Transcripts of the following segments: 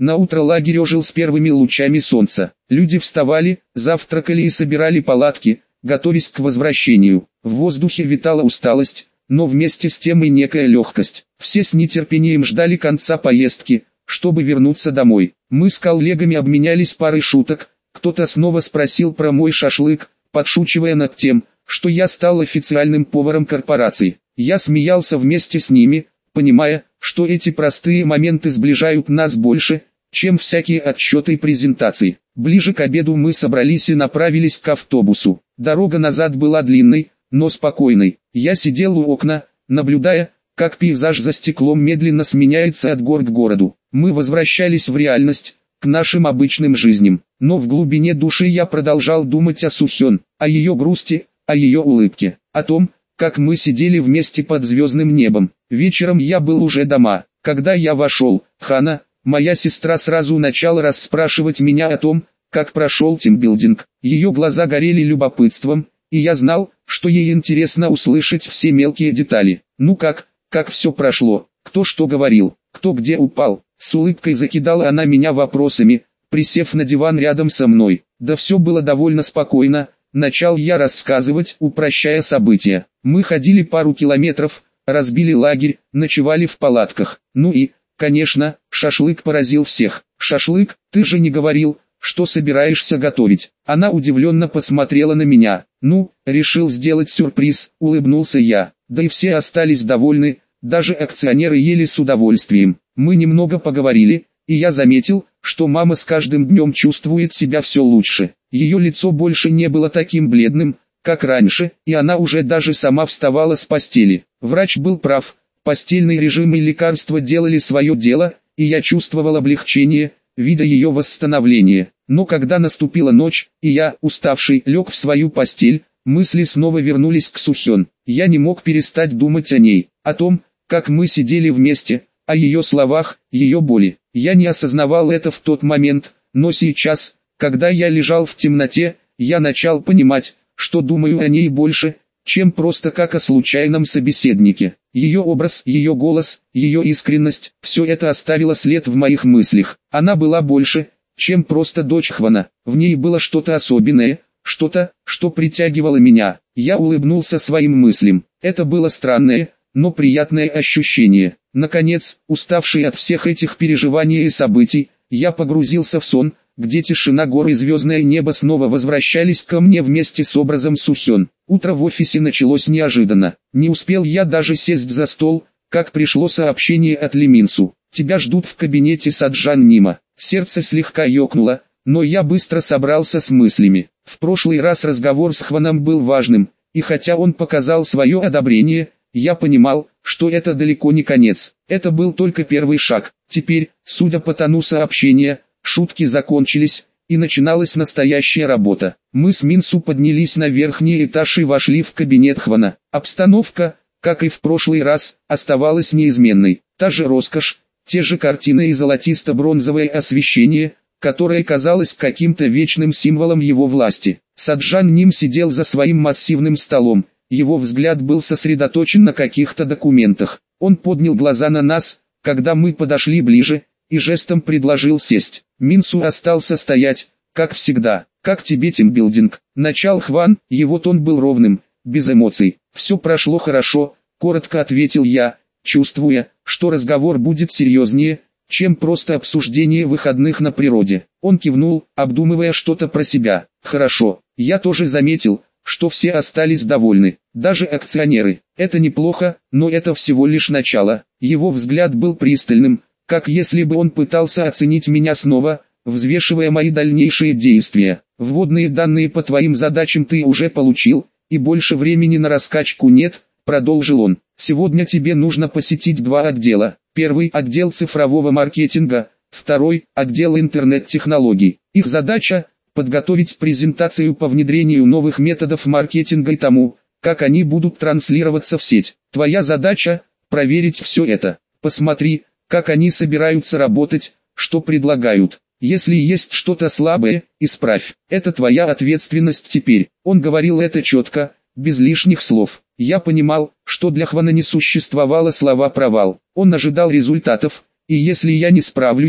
Наутро лагерь ожил с первыми лучами солнца. Люди вставали, завтракали и собирали палатки, готовясь к возвращению. В воздухе витала усталость, но вместе с тем и некая легкость. Все с нетерпением ждали конца поездки, чтобы вернуться домой. Мы с коллегами обменялись парой шуток, кто-то снова спросил про мой шашлык, подшучивая над тем, что я стал официальным поваром корпорации. Я смеялся вместе с ними, понимая, что эти простые моменты сближают нас больше, чем всякие отчеты и презентации. Ближе к обеду мы собрались и направились к автобусу. Дорога назад была длинной, но спокойной. Я сидел у окна, наблюдая, как пейзаж за стеклом медленно сменяется от гор к городу. Мы возвращались в реальность, к нашим обычным жизням. Но в глубине души я продолжал думать о Сухён, о ее грусти, о ее улыбке, о том, как мы сидели вместе под звездным небом. Вечером я был уже дома. Когда я вошел, Хана, моя сестра, сразу начала расспрашивать меня о том, как прошел тимбилдинг. Ее глаза горели любопытством, и я знал, что ей интересно услышать все мелкие детали. Ну как все прошло, кто что говорил, кто где упал. С улыбкой закидала она меня вопросами, присев на диван рядом со мной. Да все было довольно спокойно, начал я рассказывать, упрощая события. Мы ходили пару километров, разбили лагерь, ночевали в палатках. Ну и, конечно, шашлык поразил всех. Шашлык, ты же не говорил, что собираешься готовить. Она удивленно посмотрела на меня. Ну, решил сделать сюрприз, улыбнулся я. Да и все остались довольны, даже акционеры ели с удовольствием. Мы немного поговорили, и я заметил, что мама с каждым днем чувствует себя все лучше. Ее лицо больше не было таким бледным, как раньше, и она уже даже сама вставала с постели. Врач был прав, постельный режим и лекарства делали свое дело, и я чувствовал облегчение, видя ее восстановление. Но когда наступила ночь, и я, уставший, лег в свою постель, мысли снова вернулись к Сухён. Я не мог перестать думать о ней, о том, как мы сидели вместе, о ее словах, ее боли. Я не осознавал это в тот момент, но сейчас, когда я лежал в темноте, я начал понимать, что думаю о ней больше, чем просто как о случайном собеседнике. Ее образ, ее голос, ее искренность, все это оставило след в моих мыслях. Она была больше, чем просто дочь Хвана. В ней было что-то особенное, что-то, что притягивало меня. Я улыбнулся своим мыслям. Это было странное, но приятное ощущение. Наконец, уставший от всех этих переживаний и событий, я погрузился в сон, где тишина гор и звездное небо снова возвращались ко мне вместе с образом Сухён. Утро в офисе началось неожиданно. Не успел я даже сесть за стол, как пришло сообщение от Ли Минсу. «Тебя ждут в кабинете Саджан Нима». Сердце слегка ёкнуло, но я быстро собрался с мыслями. В прошлый раз разговор с Хваном был важным, и хотя он показал свое одобрение, я понимал, что это далеко не конец. Это был только первый шаг. Теперь, судя по тону сообщения, шутки закончились, и начиналась настоящая работа. Мы с Минсу поднялись на верхний этаж и вошли в кабинет Хвана. Обстановка, как и в прошлый раз, оставалась неизменной. Та же роскошь, те же картины и золотисто-бронзовое освещение, которое казалось каким-то вечным символом его власти. Саджан Ним сидел за своим массивным столом. Его взгляд был сосредоточен на каких-то документах. Он поднял глаза на нас, когда мы подошли ближе, и жестом предложил сесть. Минсу остался стоять, как всегда. «Как тебе тимбилдинг?» Начал Хван, его тон был ровным, без эмоций. «Все прошло хорошо», — коротко ответил я, чувствуя, что разговор будет серьезнее, чем просто обсуждение выходных на природе. Он кивнул, обдумывая что-то про себя. «Хорошо, я тоже заметил, что все остались довольны, даже акционеры. Это неплохо, но это всего лишь начало». Его взгляд был пристальным, как если бы он пытался оценить меня снова, взвешивая мои дальнейшие действия. «Вводные данные по твоим задачам ты уже получил, и больше времени на раскачку нет», — продолжил он. «Сегодня тебе нужно посетить два отдела. Первый — отдел цифрового маркетинга, второй — отдел интернет-технологий. Их задача — подготовить презентацию по внедрению новых методов маркетинга и тому, как они будут транслироваться в сеть. Твоя задача — проверить все это. Посмотри, как они собираются работать, что предлагают. Если есть что-то слабое, исправь. Это твоя ответственность теперь». Он говорил это четко, без лишних слов. Я понимал, что для Хвана не существовало слова «провал». Он ожидал результатов, и если я не справлюсь,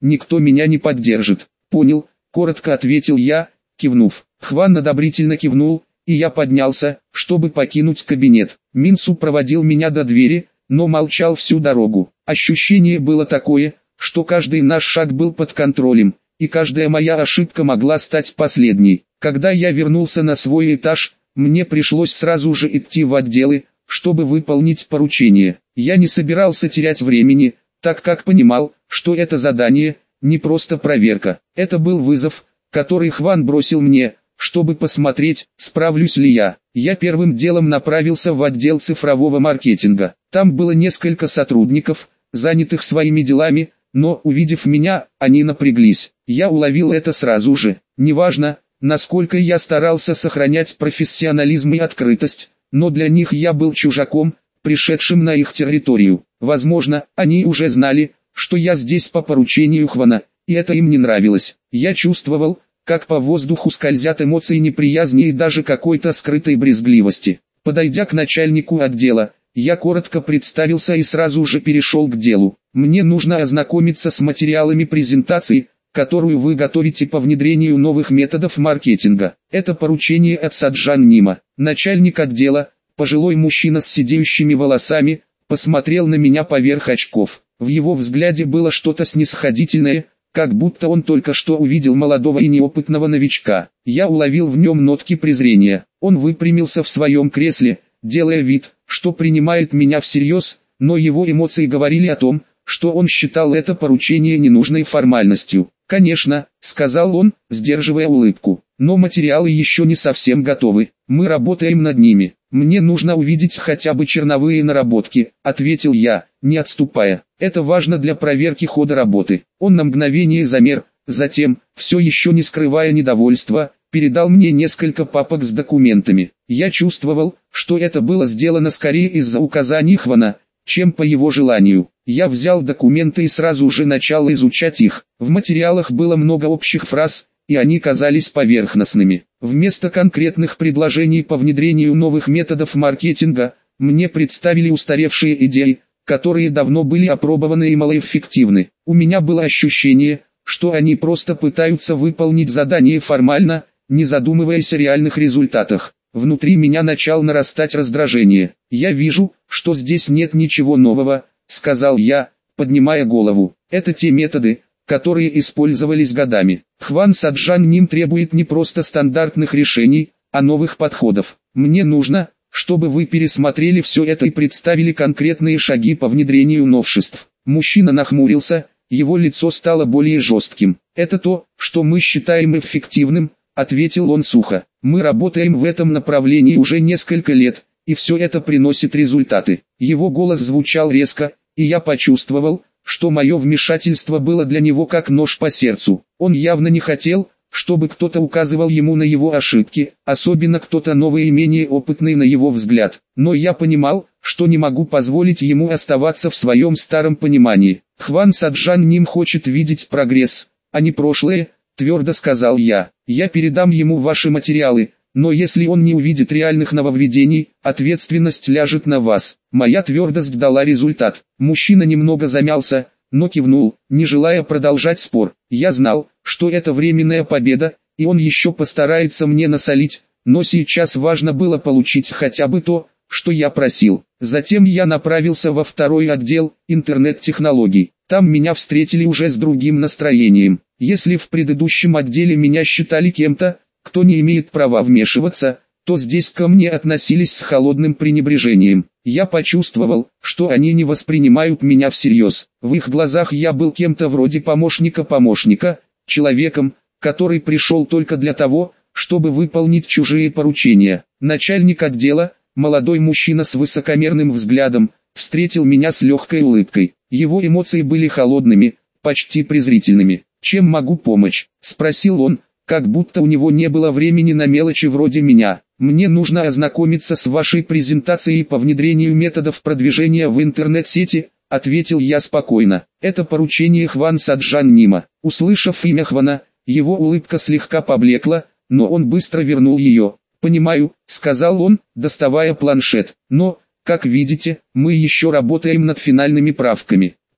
никто меня не поддержит. Понял, коротко ответил я, кивнув. Хван одобрительно кивнул, и я поднялся, чтобы покинуть кабинет. Минсу проводил меня до двери, но молчал всю дорогу. Ощущение было такое, что каждый наш шаг был под контролем, и каждая моя ошибка могла стать последней. Когда я вернулся на свой этаж, мне пришлось сразу же идти в отделы, чтобы выполнить поручение. Я не собирался терять времени, так как понимал, что это задание не просто проверка. Это был вызов, который Хван бросил мне, чтобы посмотреть, справлюсь ли я. Я первым делом направился в отдел цифрового маркетинга. Там было несколько сотрудников, занятых своими делами, но, увидев меня, они напряглись. Я уловил это сразу же. Неважно, насколько я старался сохранять профессионализм и открытость, но для них я был чужаком, пришедшим на их территорию. Возможно, они уже знали, что я здесь по поручению Хвана, и это им не нравилось. Я чувствовал, как по воздуху скользят эмоции неприязни и даже какой-то скрытой брезгливости. Подойдя к начальнику отдела, я коротко представился и сразу же перешел к делу. Мне нужно ознакомиться с материалами презентации, которую вы готовите по внедрению новых методов маркетинга. Это поручение от Саджан Нима. Начальник отдела, пожилой мужчина с сидеющими волосами, посмотрел на меня поверх очков. В его взгляде было что-то снисходительное, как будто он только что увидел молодого и неопытного новичка. Я уловил в нем нотки презрения. Он выпрямился в своем кресле, делая вид, что принимает меня всерьез, но его эмоции говорили о том, что он считал это поручение ненужной формальностью. «Конечно», — сказал он, сдерживая улыбку, — «но материалы еще не совсем готовы, мы работаем над ними. Мне нужно увидеть хотя бы черновые наработки», — ответил я, не отступая. «Это важно для проверки хода работы». Он на мгновение замер, затем, все еще не скрывая недовольства, передал мне несколько папок с документами. Я чувствовал, что это было сделано скорее из-за указаний Хвана, чем по его желанию. Я взял документы и сразу же начал изучать их. В материалах было много общих фраз, и они казались поверхностными. Вместо конкретных предложений по внедрению новых методов маркетинга, мне представили устаревшие идеи, которые давно были опробованы и малоэффективны. У меня было ощущение, что они просто пытаются выполнить задание формально, не задумываясь о реальных результатах. Внутри меня начало нарастать раздражение. «Я вижу, что здесь нет ничего нового», — сказал я, поднимая голову. «Это те методы, которые использовались годами. Хван Саджан Ним требует не просто стандартных решений, а новых подходов. Мне нужно, чтобы вы пересмотрели все это и представили конкретные шаги по внедрению новшеств». Мужчина нахмурился, его лицо стало более жестким. «Это то, что мы считаем эффективным», — ответил он сухо. «Мы работаем в этом направлении уже несколько лет, и все это приносит результаты». Его голос звучал резко, и я почувствовал, что мое вмешательство было для него как нож по сердцу. Он явно не хотел, чтобы кто-то указывал ему на его ошибки, особенно кто-то новый и менее опытный на его взгляд. Но я понимал, что не могу позволить ему оставаться в своем старом понимании. «Хван Саджан Ним хочет видеть прогресс, а не прошлое», — твердо сказал я. «Я передам ему ваши материалы, но если он не увидит реальных нововведений, ответственность ляжет на вас». Моя твердость дала результат. Мужчина немного замялся, но кивнул, не желая продолжать спор. Я знал, что это временная победа, и он еще постарается мне насолить, но сейчас важно было получить хотя бы то, что я просил. Затем я направился во второй отдел, интернет-технологий. Там меня встретили уже с другим настроением. Если в предыдущем отделе меня считали кем-то, кто не имеет права вмешиваться, то здесь ко мне относились с холодным пренебрежением. Я почувствовал, что они не воспринимают меня всерьез. В их глазах я был кем-то вроде помощника, человеком, который пришел только для того, чтобы выполнить чужие поручения. Начальник отдела, молодой мужчина с высокомерным взглядом, встретил меня с легкой улыбкой. Его эмоции были холодными, почти презрительными. «Чем могу помочь?» – спросил он, как будто у него не было времени на мелочи вроде меня. «Мне нужно ознакомиться с вашей презентацией по внедрению методов продвижения в интернет-сети», — ответил я спокойно. «Это поручение Хван Саджан Нима». Услышав имя Хвана, его улыбка слегка поблекла, но он быстро вернул ее. «Понимаю», — сказал он, доставая планшет. «Но, как видите, мы еще работаем над финальными правками.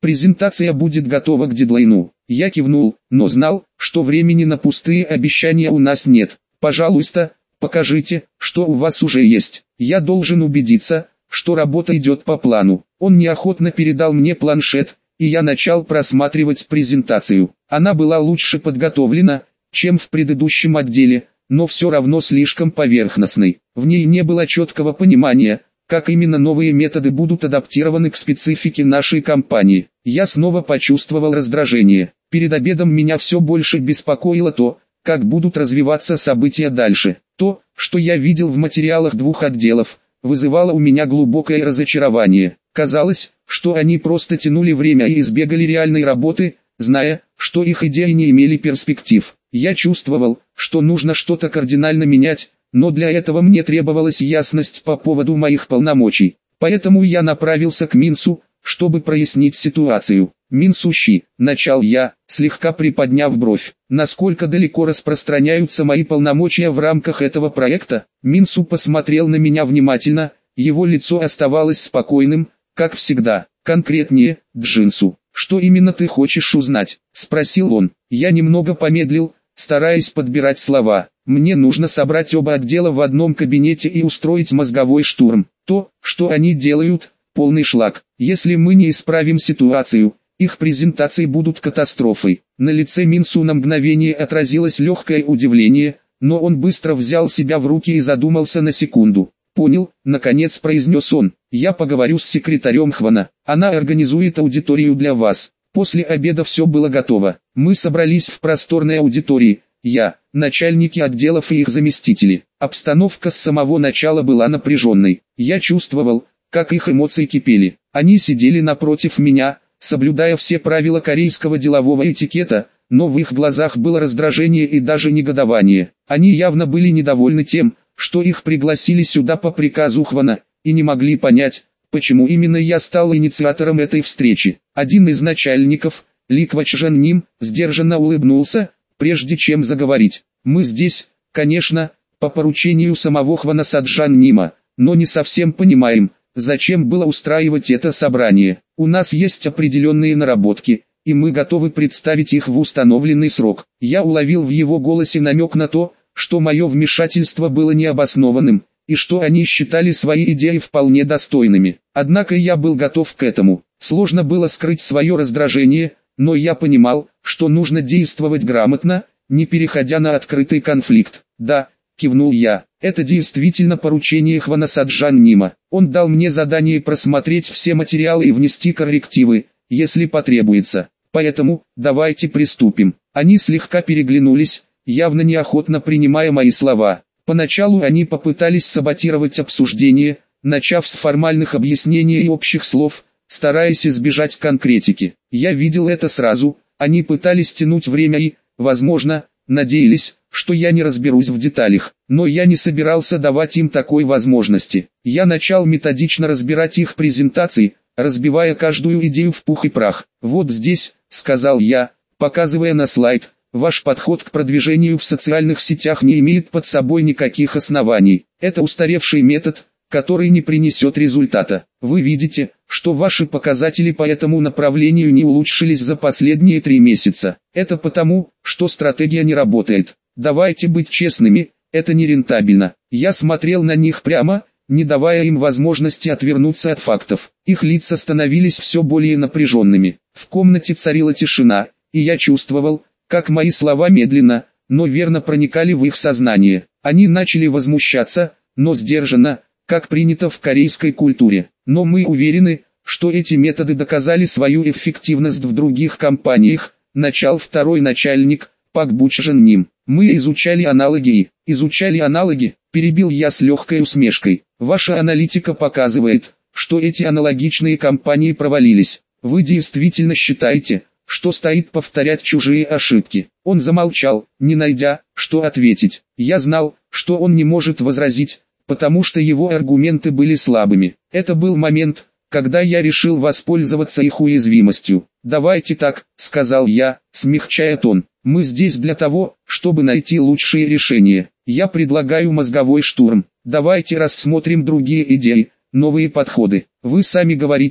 Презентация будет готова к дедлайну. Я кивнул, но знал, что времени на пустые обещания у нас нет. Пожалуйста, покажите, что у вас уже есть. Я должен убедиться, что работа идет по плану. Он неохотно передал мне планшет, и я начал просматривать презентацию. Она была лучше подготовлена, чем в предыдущем отделе, но все равно слишком поверхностной. В ней не было четкого понимания, как именно новые методы будут адаптированы к специфике нашей компании. Я снова почувствовал раздражение. Перед обедом меня все больше беспокоило то, как будут развиваться события дальше. То, что я видел в материалах двух отделов, вызывало у меня глубокое разочарование. Казалось, что они просто тянули время и избегали реальной работы, зная, что их идеи не имели перспектив. Я чувствовал, что нужно что-то кардинально менять, но для этого мне требовалась ясность по поводу моих полномочий. Поэтому я направился к Минсу, чтобы прояснить ситуацию. «Минсущи», — начал я, слегка приподняв бровь. «Насколько далеко распространяются мои полномочия в рамках этого проекта?» Минсу посмотрел на меня внимательно, его лицо оставалось спокойным, как всегда. «Конкретнее, Джинсу, что именно ты хочешь узнать?» — спросил он. Я немного помедлил, стараясь подбирать слова. «Мне нужно собрать оба отдела в одном кабинете и устроить мозговой штурм. То, что они делают, полный шлак. Если мы не исправим ситуацию, их презентации будут катастрофой». На лице Минсу на мгновение отразилось легкое удивление, но он быстро взял себя в руки и задумался на секунду. «Понял», — наконец произнес он. «Я поговорю с секретарем Хвана. Она организует аудиторию для вас». После обеда все было готово. Мы собрались в просторной аудитории. Я, начальники отделов и их заместители. Обстановка с самого начала была напряженной. Я чувствовал, как их эмоции кипели. Они сидели напротив меня, соблюдая все правила корейского делового этикета, но в их глазах было раздражение и даже негодование. Они явно были недовольны тем, что их пригласили сюда по приказу Хвана, и не могли понять, почему именно я стал инициатором этой встречи. Один из начальников, Ли Квачжан Ним, сдержанно улыбнулся, прежде чем заговорить. «Мы здесь, конечно, по поручению самого Хвана Саджан Нима, но не совсем понимаем, зачем было устраивать это собрание. У нас есть определенные наработки, и мы готовы представить их в установленный срок». Я уловил в его голосе намек на то, что мое вмешательство было необоснованным, и что они считали свои идеи вполне достойными. Однако я был готов к этому. Сложно было скрыть свое раздражение, но я понимал, что нужно действовать грамотно, не переходя на открытый конфликт. «Да», — кивнул я, — «это действительно поручение Хвана Саджан Нима. Он дал мне задание просмотреть все материалы и внести коррективы, если потребуется. Поэтому, давайте приступим». Они слегка переглянулись, явно неохотно принимая мои слова. Поначалу они попытались саботировать обсуждение, начав с формальных объяснений и общих слов, стараясь избежать конкретики. Я видел это сразу, они пытались тянуть время и, возможно, надеялись, что я не разберусь в деталях. Но я не собирался давать им такой возможности. Я начал методично разбирать их презентации, разбивая каждую идею в пух и прах. «Вот здесь», — сказал я, показывая на слайд, «ваш подход к продвижению в социальных сетях не имеет под собой никаких оснований. Это устаревший метод, который не принесет результата. Вы видите, что ваши показатели по этому направлению не улучшились за последние 3 месяца. Это потому, что стратегия не работает. Давайте быть честными, это не рентабельно». Я смотрел на них прямо, не давая им возможности отвернуться от фактов. Их лица становились все более напряженными. В комнате царила тишина, и я чувствовал, как мои слова медленно, но верно проникали в их сознание. Они начали возмущаться, но сдержанно, как принято в корейской культуре. «Но мы уверены, что эти методы доказали свою эффективность в других компаниях», начал второй начальник, Пак Бучжан Ним. «Мы изучали аналоги, перебил я с легкой усмешкой. «Ваша аналитика показывает, что эти аналогичные компании провалились. Вы действительно считаете, что стоит повторять чужие ошибки?» Он замолчал, не найдя, что ответить. Я знал, что он не может возразить, потому что его аргументы были слабыми. Это был момент, когда я решил воспользоваться их уязвимостью. «Давайте так», — сказал я, смягчая тон. «Мы здесь для того, чтобы найти лучшие решения. Я предлагаю мозговой штурм. Давайте рассмотрим другие идеи, новые подходы. Вы сами говорите,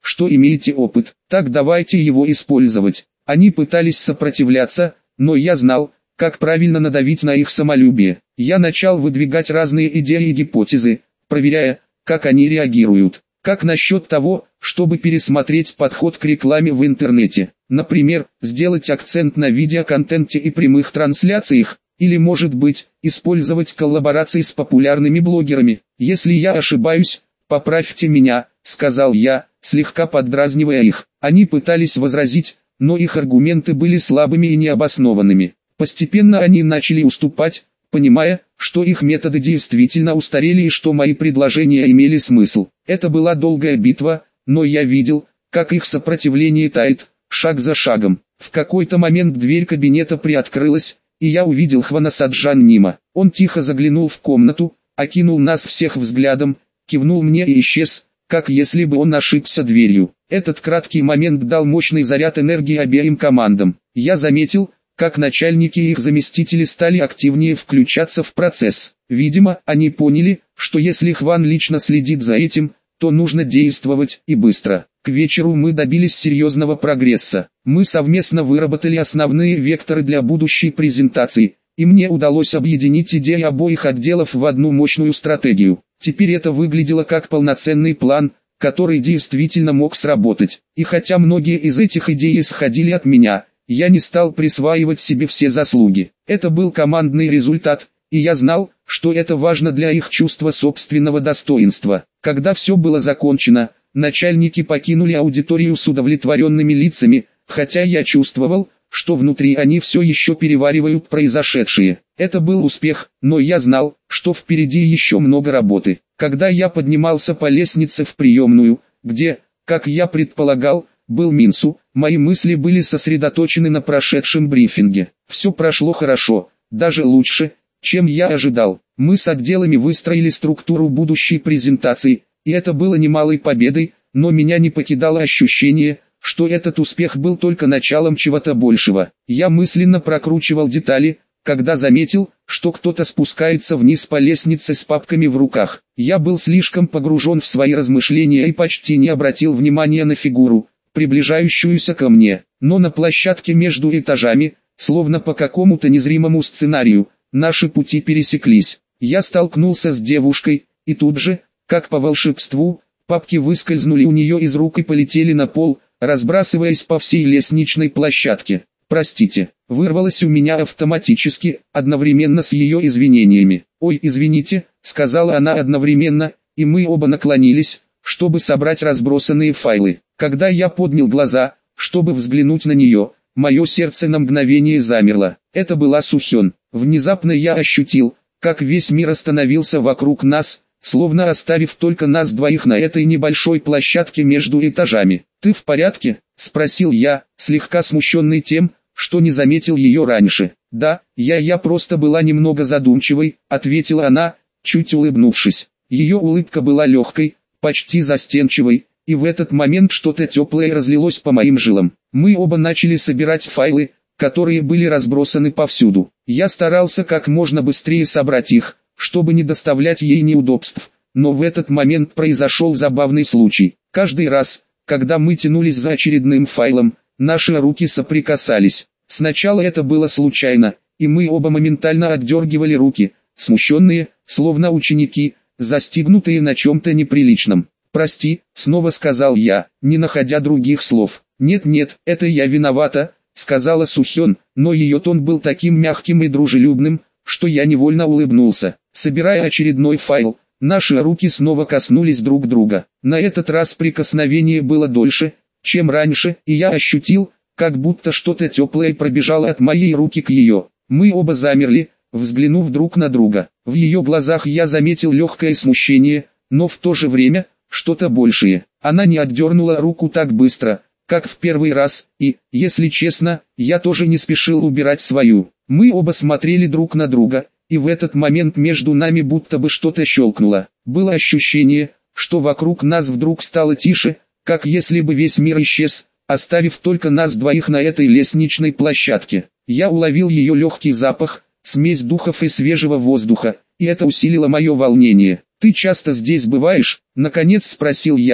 что имеете опыт, так давайте его использовать. Они пытались сопротивляться, но я знал, как правильно надавить на их самолюбие. Я начал выдвигать разные идеи и гипотезы, проверяя, как они реагируют. Как насчет того, чтобы пересмотреть подход к рекламе в интернете? Например, сделать акцент на видеоконтенте и прямых трансляциях, или может быть, использовать коллаборации с популярными блогерами. Если я ошибаюсь, поправьте меня, сказал я, слегка поддразнивая их. Они пытались возразить, но их аргументы были слабыми и необоснованными. Постепенно они начали уступать, понимая, что их методы действительно устарели и что мои предложения имели смысл. Это была долгая битва, но я видел, как их сопротивление тает, шаг за шагом. В какой-то момент дверь кабинета приоткрылась, и я увидел Хванасаджан Нима. Он тихо заглянул в комнату, окинул нас всех взглядом, кивнул мне и исчез, как если бы он ошибся дверью. Этот краткий момент дал мощный заряд энергии обеим командам. Я заметил, как начальники и их заместители стали активнее включаться в процесс. Видимо, они поняли, что если Хван лично следит за этим, то нужно действовать и быстро. К вечеру мы добились серьезного прогресса. Мы совместно выработали основные векторы для будущей презентации, и мне удалось объединить идеи обоих отделов в одну мощную стратегию. Теперь это выглядело как полноценный план, который действительно мог сработать. И хотя многие из этих идей исходили от меня, я не стал присваивать себе все заслуги. Это был командный результат, и я знал, что это важно для их чувства собственного достоинства. Когда все было закончено, начальники покинули аудиторию с удовлетворенными лицами, хотя я чувствовал, что внутри они все еще переваривают произошедшее. Это был успех, но я знал, что впереди еще много работы. Когда я поднимался по лестнице в приемную, где, как я предполагал, был Минсу, мои мысли были сосредоточены на прошедшем брифинге. Все прошло хорошо, даже лучше, чем я ожидал. Мы с отделами выстроили структуру будущей презентации, и это было немалой победой, но меня не покидало ощущение, что этот успех был только началом чего-то большего. Я мысленно прокручивал детали, когда заметил, что кто-то спускается вниз по лестнице с папками в руках. Я был слишком погружен в свои размышления и почти не обратил внимания на фигуру, приближающуюся ко мне. Но на площадке между этажами, словно по какому-то незримому сценарию, наши пути пересеклись. Я столкнулся с девушкой, и тут же, как по волшебству, папки выскользнули у нее из рук и полетели на пол, разбрасываясь по всей лестничной площадке. «Простите», вырвалось у меня автоматически, одновременно с ее извинениями. «Ой, извините», сказала она одновременно, и мы оба наклонились, чтобы собрать разбросанные файлы. Когда я поднял глаза, чтобы взглянуть на нее, мое сердце на мгновение замерло. Это была Сухён. Внезапно я ощутил, как весь мир остановился вокруг нас, словно оставив только нас двоих на этой небольшой площадке между этажами. «Ты в порядке?» – спросил я, слегка смущенный тем, что не заметил ее раньше. «Да, я просто была немного задумчивой», – ответила она, чуть улыбнувшись. Ее улыбка была легкой, почти застенчивой, и в этот момент что-то теплое разлилось по моим жилам. Мы оба начали собирать файлы, которые были разбросаны повсюду. Я старался как можно быстрее собрать их, чтобы не доставлять ей неудобств, но в этот момент произошел забавный случай. Каждый раз, когда мы тянулись за очередным файлом, наши руки соприкасались. Сначала это было случайно, и мы оба моментально отдергивали руки, смущенные, словно ученики, застигнутые на чем-то неприличном. «Прости», — снова сказал я, не находя других слов. «Нет-нет, это я виновата», — сказала Сухён, но ее тон был таким мягким и дружелюбным, что я невольно улыбнулся. Собирая очередной файл, наши руки снова коснулись друг друга. На этот раз прикосновение было дольше, чем раньше, и я ощутил, как будто что-то теплое пробежало от моей руки к ее. Мы оба замерли, взглянув друг на друга. В ее глазах я заметил легкое смущение, но в то же время, что-то большее. Она не отдернула руку так быстро, как в первый раз, и, если честно, я тоже не спешил убирать свою. Мы оба смотрели друг на друга, и в этот момент между нами будто бы что-то щелкнуло. Было ощущение, что вокруг нас вдруг стало тише, как если бы весь мир исчез, оставив только нас двоих на этой лестничной площадке. Я уловил ее легкий запах, смесь духов и свежего воздуха, и это усилило мое волнение. «Ты часто здесь бываешь?» — наконец спросил я,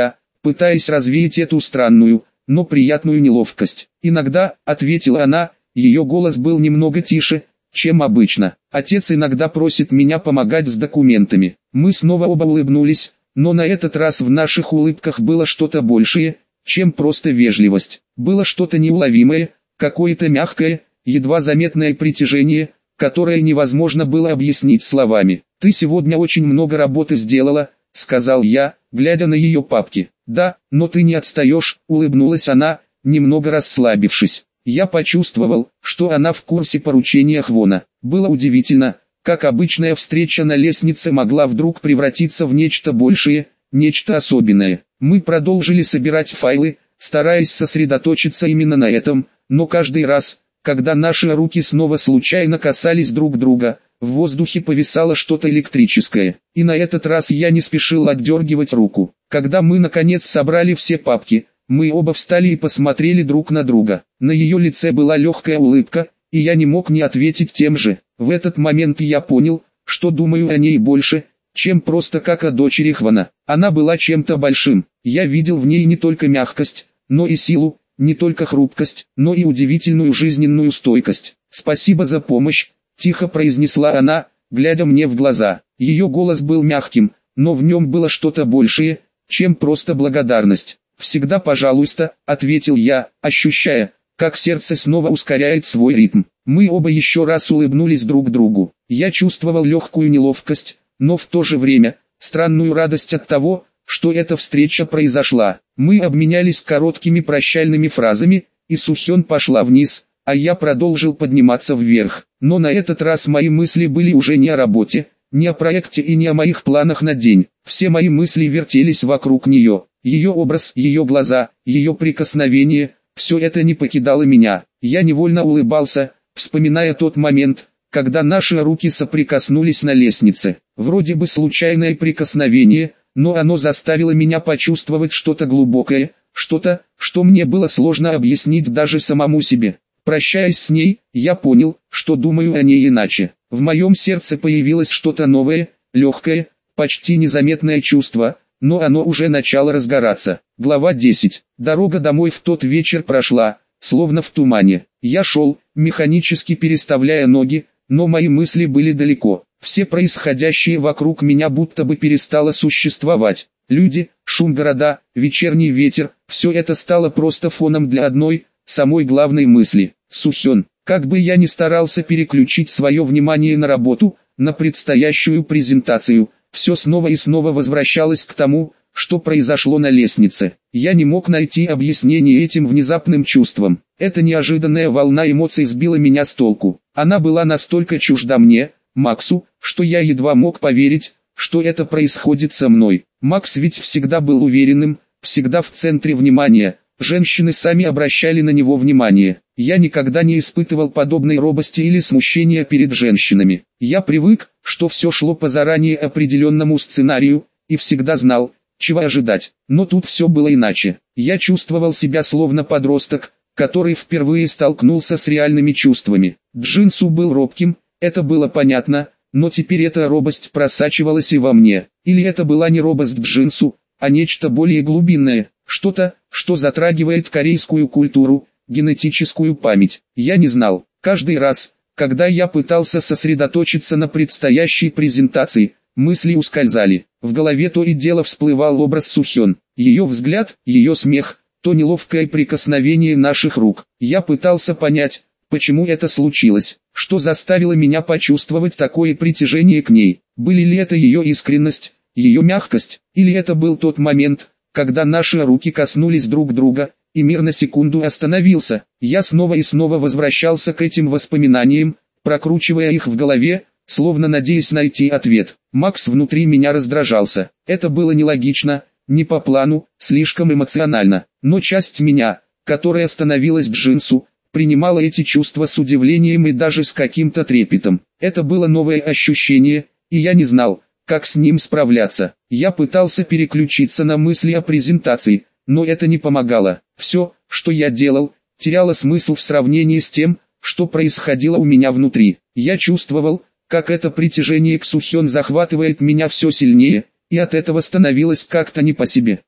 пытаясь развеять эту странную, но приятную неловкость. «Иногда», — ответила она, ее голос был немного тише, чем обычно. «Отец иногда просит меня помогать с документами». Мы снова оба улыбнулись, но на этот раз в наших улыбках было что-то большее, чем просто вежливость. Было что-то неуловимое, какое-то мягкое, едва заметное притяжение, которое невозможно было объяснить словами. «Ты сегодня очень много работы сделала», — сказал я, глядя на ее папки. «Да, но ты не отстаешь», — улыбнулась она, немного расслабившись. Я почувствовал, что она в курсе поручения Хвона. Было удивительно, как обычная встреча на лестнице могла вдруг превратиться в нечто большее, нечто особенное. Мы продолжили собирать файлы, стараясь сосредоточиться именно на этом, но каждый раз, когда наши руки снова случайно касались друг друга, в воздухе повисало что-то электрическое. И на этот раз я не спешил отдергивать руку. Когда мы наконец собрали все папки, мы оба встали и посмотрели друг на друга. На ее лице была легкая улыбка, и я не мог не ответить тем же. В этот момент я понял, что думаю о ней больше, чем просто как о дочери Хвона. Она была чем-то большим. Я видел в ней не только мягкость, но и силу, не только хрупкость, но и удивительную жизненную стойкость. «Спасибо за помощь», — тихо произнесла она, глядя мне в глаза. Ее голос был мягким, но в нем было что-то большее, чем просто благодарность. «Всегда пожалуйста», — ответил я, ощущая, как сердце снова ускоряет свой ритм. Мы оба еще раз улыбнулись друг другу. Я чувствовал легкую неловкость, но в то же время, странную радость от того, что эта встреча произошла. Мы обменялись короткими прощальными фразами, и Сухён пошла вниз, а я продолжил подниматься вверх. Но на этот раз мои мысли были уже не о работе, не о проекте и не о моих планах на день. Все мои мысли вертелись вокруг нее. Ее образ, ее глаза, ее прикосновение, все это не покидало меня. Я невольно улыбался, вспоминая тот момент, когда наши руки соприкоснулись на лестнице. Вроде бы случайное прикосновение, но оно заставило меня почувствовать что-то глубокое, что-то, что мне было сложно объяснить даже самому себе. Прощаясь с ней, я понял, что думаю о ней иначе. В моем сердце появилось что-то новое, легкое, почти незаметное чувство, но оно уже начало разгораться. Глава 10. Дорога домой в тот вечер прошла, словно в тумане. Я шел, механически переставляя ноги, но мои мысли были далеко. Все происходящее вокруг меня будто бы перестало существовать. Люди, шум города, вечерний ветер, все это стало просто фоном для одной, самой главной мысли. Сухён. Как бы я ни старался переключить свое внимание на работу, на предстоящую презентацию, все снова и снова возвращалось к тому, что произошло на лестнице. Я не мог найти объяснение этим внезапным чувствам. Эта неожиданная волна эмоций сбила меня с толку. Она была настолько чужда мне, Максу, что я едва мог поверить, что это происходит со мной. Макс ведь всегда был уверенным, всегда в центре внимания. Женщины сами обращали на него внимание. Я никогда не испытывал подобной робости или смущения перед женщинами. Я привык, что все шло по заранее определенному сценарию, и всегда знал, чего ожидать. Но тут все было иначе. Я чувствовал себя словно подросток, который впервые столкнулся с реальными чувствами. Джинсу был робким, это было понятно, но теперь эта робость просачивалась и во мне. Или это была не робость Джинсу, а нечто более глубинное, что-то, что затрагивает корейскую культуру, генетическую память. Я не знал. Каждый раз, когда я пытался сосредоточиться на предстоящей презентации, мысли ускользали. В голове то и дело всплывал образ Сухён. Ее взгляд, ее смех, то неловкое прикосновение наших рук. Я пытался понять, почему это случилось, что заставило меня почувствовать такое притяжение к ней. Были ли это ее искренность, ее мягкость, или это был тот момент, когда наши руки коснулись друг друга, и мир на секунду остановился. Я снова и снова возвращался к этим воспоминаниям, прокручивая их в голове, словно надеясь найти ответ. Макс внутри меня раздражался. Это было нелогично, не по плану, слишком эмоционально. Но часть меня, которая становилась Джинсу, принимала эти чувства с удивлением и даже с каким-то трепетом. Это было новое ощущение, и я не знал, как с ним справляться. Я пытался переключиться на мысли о презентации, но это не помогало. Все, что я делал, теряло смысл в сравнении с тем, что происходило у меня внутри. Я чувствовал, как это притяжение к Сухён захватывает меня все сильнее, и от этого становилось как-то не по себе.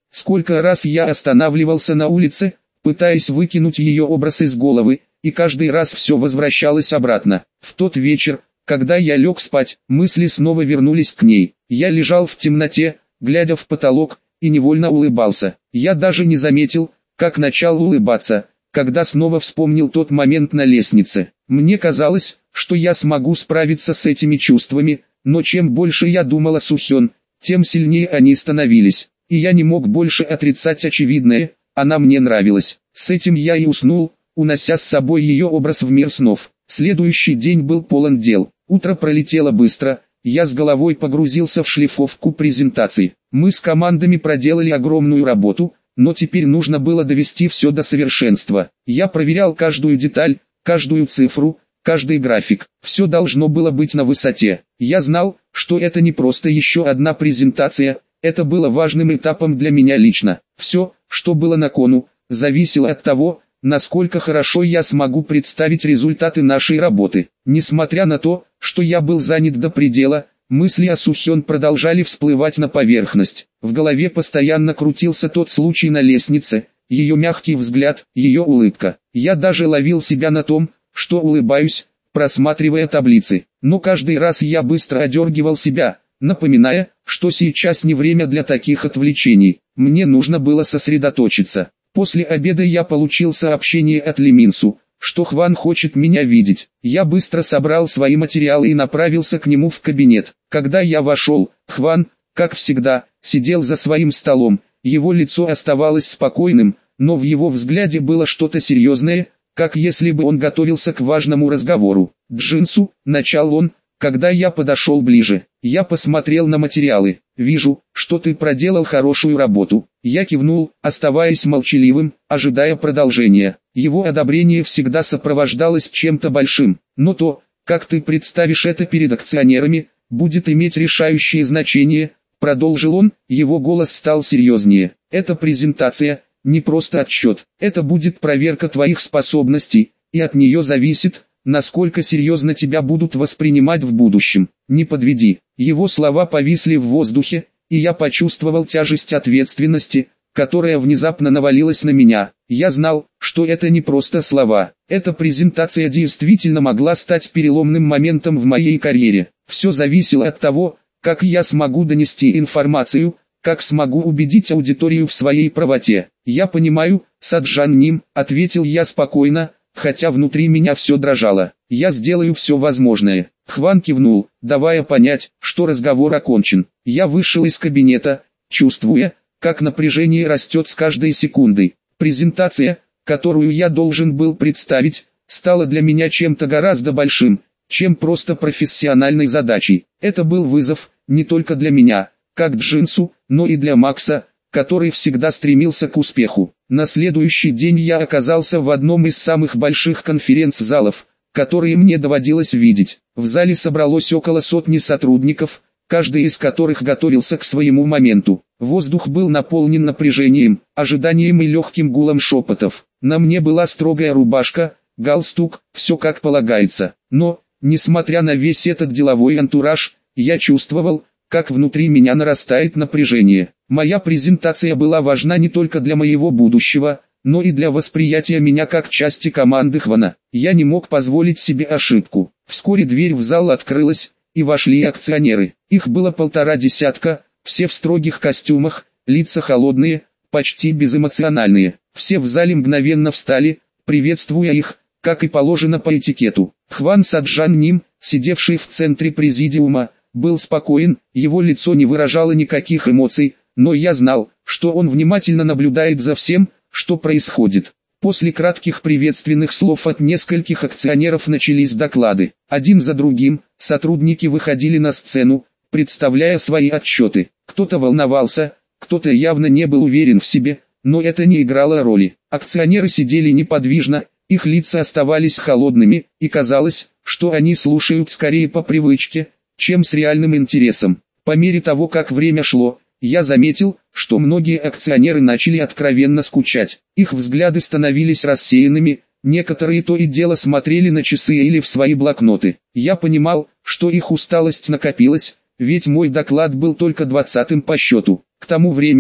Сколько раз я останавливался на улице, пытаясь выкинуть ее образ из головы, и каждый раз все возвращалось обратно. В тот вечер, когда я лег спать, мысли снова вернулись к ней. Я лежал в темноте, глядя в потолок, и невольно улыбался. Я даже не заметил, как начал улыбаться, когда снова вспомнил тот момент на лестнице. Мне казалось, что я смогу справиться с этими чувствами, но чем больше я думал о Сухён, тем сильнее они становились. И я не мог больше отрицать очевидное, она мне нравилась. С этим я и уснул, унося с собой ее образ в мир снов. Следующий день был полон дел. Утро пролетело быстро, я с головой погрузился в шлифовку презентаций. Мы с командами проделали огромную работу, но теперь нужно было довести все до совершенства. Я проверял каждую деталь, каждую цифру, каждый график. Все должно было быть на высоте. Я знал, что это не просто еще одна презентация, это было важным этапом для меня лично. Все, что было на кону, зависело от того, насколько хорошо я смогу представить результаты нашей работы. Несмотря на то, что я был занят до предела, мысли о Сухён продолжали всплывать на поверхность. В голове постоянно крутился тот случай на лестнице, ее мягкий взгляд, ее улыбка. Я даже ловил себя на том, что улыбаюсь, просматривая таблицы. Но каждый раз я быстро одергивал себя, напоминая, что сейчас не время для таких отвлечений. Мне нужно было сосредоточиться. После обеда я получил сообщение от Ли Минсу, что Хван хочет меня видеть. Я быстро собрал свои материалы и направился к нему в кабинет. Когда я вошел, Хван, как всегда, сидел за своим столом. Его лицо оставалось спокойным, но в его взгляде было что-то серьезное, как если бы он готовился к важному разговору. «Джинсу», — начал он, когда я подошел ближе. Я посмотрел на материалы. «Вижу, что ты проделал хорошую работу». Я кивнул, оставаясь молчаливым, ожидая продолжения. Его одобрение всегда сопровождалось чем-то большим. Но то, как ты представишь это перед акционерами, будет иметь решающее значение, продолжил он, его голос стал серьезнее. Эта презентация, не просто отчет, это будет проверка твоих способностей, и от нее зависит, насколько серьезно тебя будут воспринимать в будущем. Не подведи. Его слова повисли в воздухе, и я почувствовал тяжесть ответственности, которая внезапно навалилась на меня. Я знал, что это не просто слова. Эта презентация действительно могла стать переломным моментом в моей карьере. Все зависело от того, как я смогу донести информацию, как смогу убедить аудиторию в своей правоте. «Я понимаю, Саджан Ним», — ответил я спокойно, хотя внутри меня все дрожало. «Я сделаю все возможное». Хван кивнул, давая понять, что разговор окончен. Я вышел из кабинета, чувствуя, как напряжение растет с каждой секундой. Презентация, которую я должен был представить, стала для меня чем-то гораздо большим, чем просто профессиональной задачей. Это был вызов, не только для меня, как Джинсу, но и для Макса, который всегда стремился к успеху. На следующий день я оказался в одном из самых больших конференц-залов, которые мне доводилось видеть. В зале собралось около сотни сотрудников, каждый из которых готовился к своему моменту. Воздух был наполнен напряжением, ожиданием и легким гулом шепотов. На мне была строгая рубашка, галстук, все как полагается. Но, несмотря на весь этот деловой антураж, я чувствовал, как внутри меня нарастает напряжение. Моя презентация была важна не только для моего будущего, но и для восприятия меня как части команды Хвана. Я не мог позволить себе ошибку. Вскоре дверь в зал открылась, и вошли акционеры. Их было 1,5 десятка, все в строгих костюмах, лица холодные, почти безэмоциональные. Все в зале мгновенно встали, приветствуя их, как и положено по этикету. Хван Саджан Ним, сидевший в центре президиума, был спокоен, его лицо не выражало никаких эмоций, но я знал, что он внимательно наблюдает за всем, что происходит. После кратких приветственных слов от нескольких акционеров начались доклады. Один за другим, сотрудники выходили на сцену, представляя свои отчеты. Кто-то волновался, кто-то явно не был уверен в себе, но это не играло роли. Акционеры сидели неподвижно, их лица оставались холодными, и казалось, что они слушают скорее по привычке, чем с реальным интересом. По мере того, как время шло, я заметил, что многие акционеры начали откровенно скучать. Их взгляды становились рассеянными, некоторые то и дело смотрели на часы или в свои блокноты. Я понимал, что их усталость накопилась, ведь мой доклад был только 20-м по счету. К тому времени,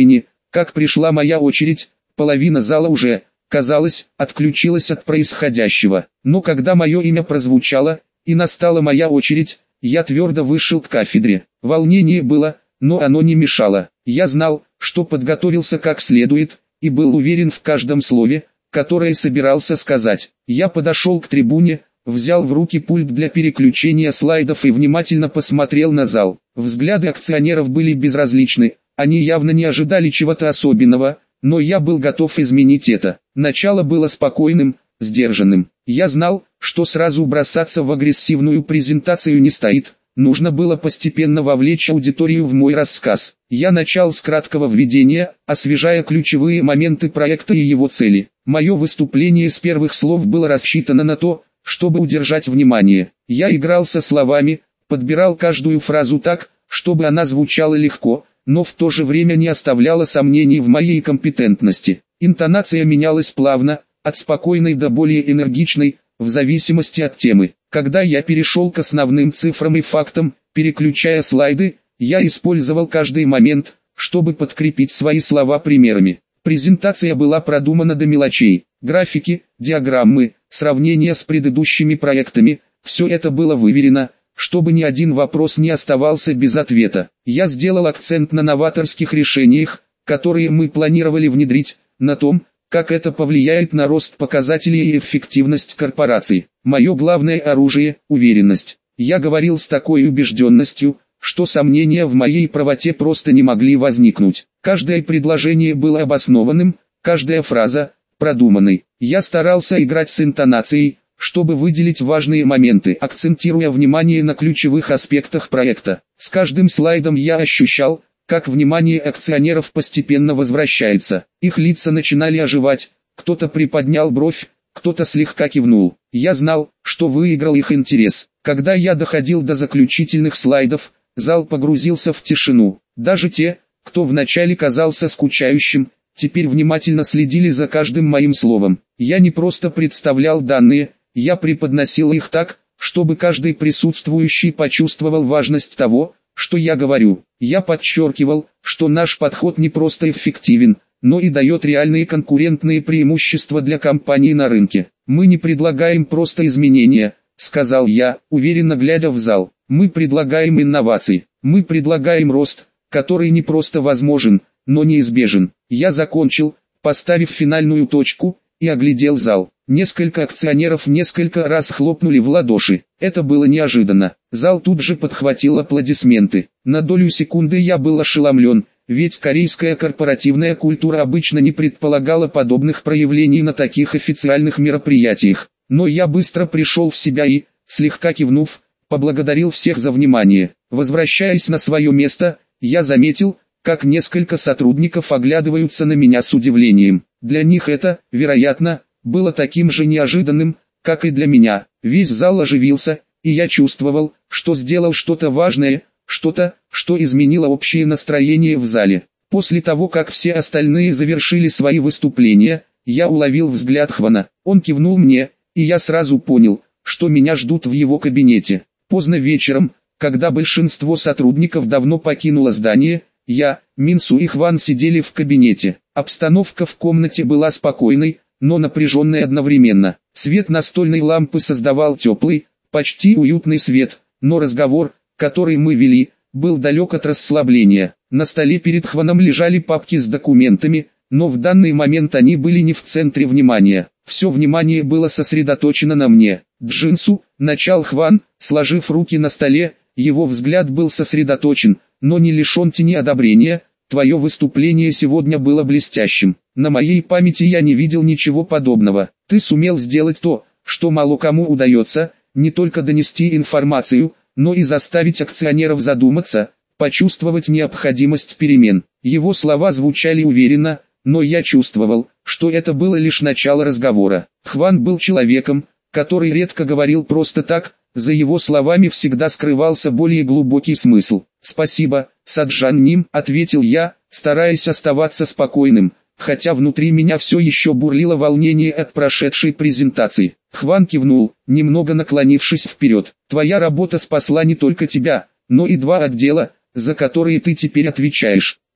Как пришла моя очередь, половина зала уже, казалось, отключилась от происходящего. Но когда мое имя прозвучало, и настала моя очередь, я твердо вышел к кафедре. Волнение было, но оно не мешало. Я знал, что подготовился как следует, и был уверен в каждом слове, которое собирался сказать. Я подошел к трибуне, взял в руки пульт для переключения слайдов и внимательно посмотрел на зал. Взгляды акционеров были безразличны, они явно не ожидали чего-то особенного, но я был готов изменить это. Начало было спокойным, сдержанным. Я знал, что сразу бросаться в агрессивную презентацию не стоит, нужно было постепенно вовлечь аудиторию в мой рассказ. Я начал с краткого введения, освежая ключевые моменты проекта и его цели. Мое выступление с первых слов было рассчитано на то, чтобы удержать внимание. Я играл со словами, подбирал каждую фразу так, чтобы она звучала легко, но в то же время не оставляла сомнений в моей компетентности. Интонация менялась плавно, от спокойной до более энергичной, в зависимости от темы. Когда я перешел к основным цифрам и фактам, переключая слайды, я использовал каждый момент, чтобы подкрепить свои слова примерами. Презентация была продумана до мелочей. Графики, диаграммы, сравнения с предыдущими проектами, все это было выверено, чтобы ни один вопрос не оставался без ответа. Я сделал акцент на новаторских решениях, которые мы планировали внедрить, на том, как это повлияет на рост показателей и эффективность корпораций. Мое главное оружие – уверенность. Я говорил с такой убежденностью, что сомнения в моей правоте просто не могли возникнуть. Каждое предложение было обоснованным, каждая фраза – продуманной. Я старался играть с интонацией, чтобы выделить важные моменты, акцентируя внимание на ключевых аспектах проекта. С каждым слайдом я ощущал, как внимание акционеров постепенно возвращается. Их лица начинали оживать, кто-то приподнял бровь, кто-то слегка кивнул. Я знал, что выиграл их интерес. Когда я доходил до заключительных слайдов, зал погрузился в тишину. Даже те, кто вначале казался скучающим, теперь внимательно следили за каждым моим словом. Я не просто представлял данные, я преподносил их так, чтобы каждый присутствующий почувствовал важность того, что я говорю. Я подчеркивал, что наш подход не просто эффективен, но и дает реальные конкурентные преимущества для компаний на рынке. Мы не предлагаем просто изменения, сказал я, уверенно глядя в зал. Мы предлагаем инновации. Мы предлагаем рост, который не просто возможен, но неизбежен. Я закончил, поставив финальную точку, и оглядел зал. Несколько акционеров несколько раз хлопнули в ладоши. Это было неожиданно. Зал тут же подхватил аплодисменты. На долю секунды я был ошеломлен, ведь корейская корпоративная культура обычно не предполагала подобных проявлений на таких официальных мероприятиях. Но я быстро пришел в себя и, слегка кивнув, поблагодарил всех за внимание. Возвращаясь на свое место, я заметил, как несколько сотрудников оглядываются на меня с удивлением. Для них это, вероятно, было таким же неожиданным, как и для меня. Весь зал оживился, и я чувствовал, что сделал что-то важное, что-то, что изменило общее настроение в зале. После того, как все остальные завершили свои выступления, я уловил взгляд Хвана. Он кивнул мне, и я сразу понял, что меня ждут в его кабинете. Поздно вечером, когда большинство сотрудников давно покинуло здание, я, Минсу и Хван сидели в кабинете. Обстановка в комнате была спокойной, но напряженной одновременно. Свет настольной лампы создавал теплый, почти уютный свет, но разговор, который мы вели, был далек от расслабления. На столе перед Хваном лежали папки с документами, но в данный момент они были не в центре внимания. Все внимание было сосредоточено на мне. Джинсу, начал Хван, сложив руки на столе, его взгляд был сосредоточен, но не лишен тени одобрения. Твое выступление сегодня было блестящим. На моей памяти я не видел ничего подобного. Ты сумел сделать то, что мало кому удается, не только донести информацию, но и заставить акционеров задуматься, почувствовать необходимость перемен. Его слова звучали уверенно, но я чувствовал, что это было лишь начало разговора. Хван был человеком, который редко говорил просто так, за его словами всегда скрывался более глубокий смысл. «Спасибо, Саджан Ним», — ответил я, стараясь оставаться спокойным, хотя внутри меня все еще бурлило волнение от прошедшей презентации. Хван кивнул, немного наклонившись вперед. «Твоя работа спасла не только тебя, но и два отдела, за которые ты теперь отвечаешь.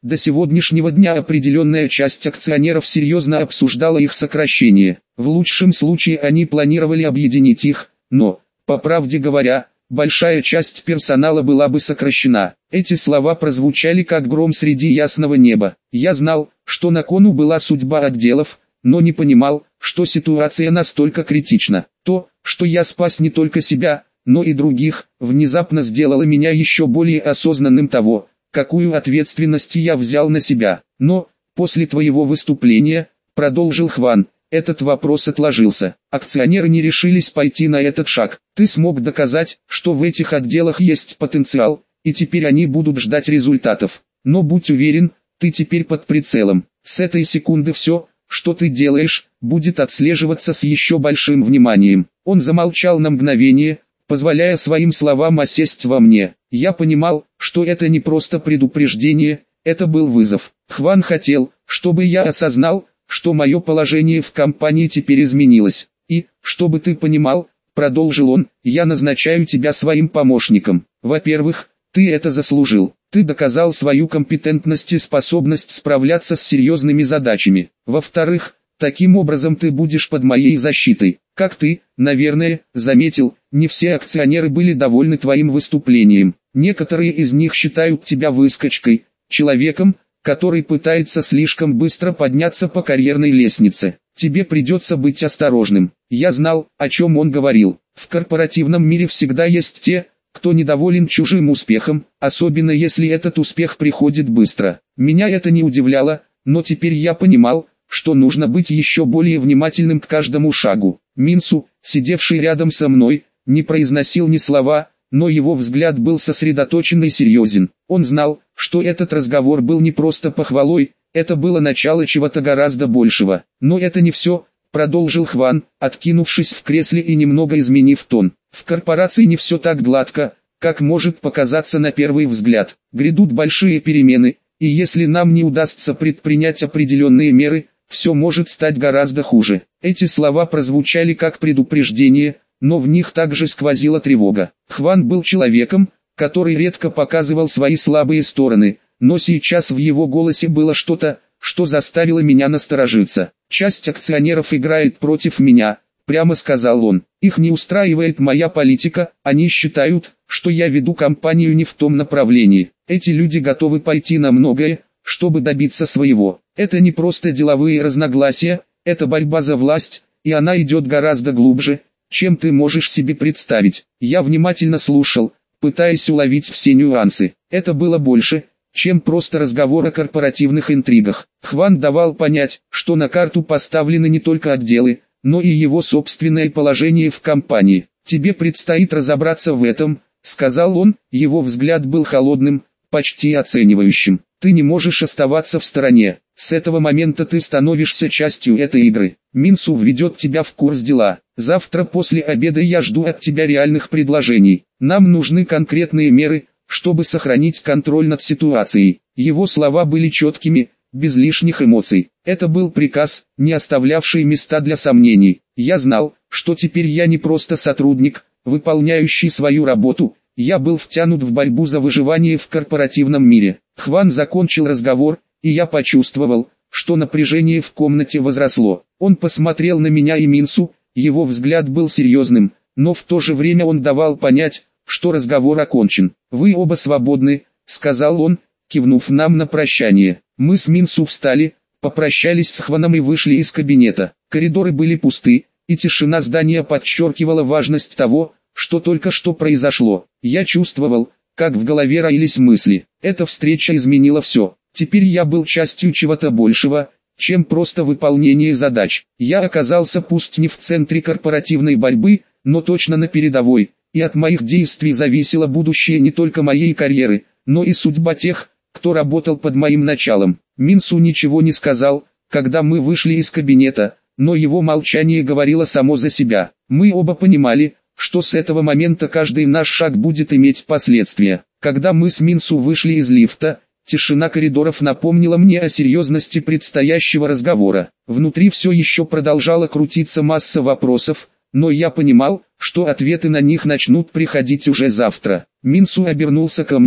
До сегодняшнего дня определенная часть акционеров серьезно обсуждала их сокращение. В лучшем случае они планировали объединить их, но, по правде говоря, большая часть персонала была бы сокращена. Эти слова прозвучали как гром среди ясного неба. Я знал, что на кону была судьба отделов, но не понимал, что ситуация настолько критична. То, что я спас не только себя, но и других, внезапно сделало меня еще более осознанным того, какую ответственность я взял на себя. Но, после твоего выступления, продолжил Хван, этот вопрос отложился. Акционеры не решились пойти на этот шаг. Ты смог доказать, что в этих отделах есть потенциал, и теперь они будут ждать результатов. Но будь уверен, ты теперь под прицелом. С этой секунды все, что ты делаешь, будет отслеживаться с еще большим вниманием. Он замолчал на мгновение, позволяя своим словам осесть во мне. Я понимал, что это не просто предупреждение, это был вызов. Хван хотел, чтобы я осознал, что мое положение в компании теперь изменилось. И, чтобы ты понимал, продолжил он, я назначаю тебя своим помощником. Во-первых, ты это заслужил. Ты доказал свою компетентность и способность справляться с серьезными задачами. Во-вторых, таким образом ты будешь под моей защитой. Как ты, наверное, заметил, не все акционеры были довольны твоим выступлением. Некоторые из них считают тебя выскочкой, человеком, который пытается слишком быстро подняться по карьерной лестнице. Тебе придется быть осторожным. Я знал, о чем он говорил. В корпоративном мире всегда есть те, кто недоволен чужим успехом, особенно если этот успех приходит быстро. Меня это не удивляло, но теперь я понимал, что нужно быть еще более внимательным к каждому шагу. Минсу, сидевший рядом со мной, не произносил ни слова, но его взгляд был сосредоточен и серьезен. Он знал, что этот разговор был не просто похвалой, это было начало чего-то гораздо большего. Но это не все, продолжил Хван, откинувшись в кресле и немного изменив тон. В корпорации не все так гладко, как может показаться на первый взгляд. Грядут большие перемены, и если нам не удастся предпринять определенные меры, все может стать гораздо хуже. Эти слова прозвучали как предупреждение, но в них также сквозила тревога. Хван был человеком, который редко показывал свои слабые стороны, но сейчас в его голосе было что-то, что заставило меня насторожиться. «Часть акционеров играет против меня», — прямо сказал он. «Их не устраивает моя политика, они считают, что я веду компанию не в том направлении. Эти люди готовы пойти на многое, чтобы добиться своего. Это не просто деловые разногласия, это борьба за власть, и она идет гораздо глубже, чем ты можешь себе представить». Я внимательно слушал, пытаясь уловить все нюансы. Это было больше, чем просто разговор о корпоративных интригах. Хван давал понять, что на карту поставлены не только отделы, но и его собственное положение в компании. «Тебе предстоит разобраться в этом», — сказал он, его взгляд был холодным, почти оценивающим. «Ты не можешь оставаться в стороне. С этого момента ты становишься частью этой игры. Минсу введет тебя в курс дела. Завтра после обеда я жду от тебя реальных предложений. Нам нужны конкретные меры, чтобы сохранить контроль над ситуацией». Его слова были четкими, без лишних эмоций. Это был приказ, не оставлявший места для сомнений. Я знал, что теперь я не просто сотрудник, выполняющий свою работу, я был втянут в борьбу за выживание в корпоративном мире. Хван закончил разговор, и я почувствовал, что напряжение в комнате возросло. Он посмотрел на меня и Минсу, его взгляд был серьезным, но в то же время он давал понять, что разговор окончен. «Вы оба свободны», — сказал он, кивнув нам на прощание. Мы с Минсу встали, попрощались с Хваном и вышли из кабинета. Коридоры были пусты, и тишина здания подчеркивала важность того, что только что произошло. Я чувствовал, как в голове роились мысли. Эта встреча изменила все. Теперь я был частью чего-то большего, чем просто выполнение задач. Я оказался пусть не в центре корпоративной борьбы, но точно на передовой, и от моих действий зависело будущее не только моей карьеры, но и судьба тех, кто работал под моим началом. Минсу ничего не сказал, когда мы вышли из кабинета, но его молчание говорило само за себя. Мы оба понимали, что с этого момента каждый наш шаг будет иметь последствия. Когда мы с Минсу вышли из лифта, тишина коридоров напомнила мне о серьезности предстоящего разговора. Внутри все еще продолжала крутиться масса вопросов, но я понимал, что ответы на них начнут приходить уже завтра. Минсу обернулся ко мне,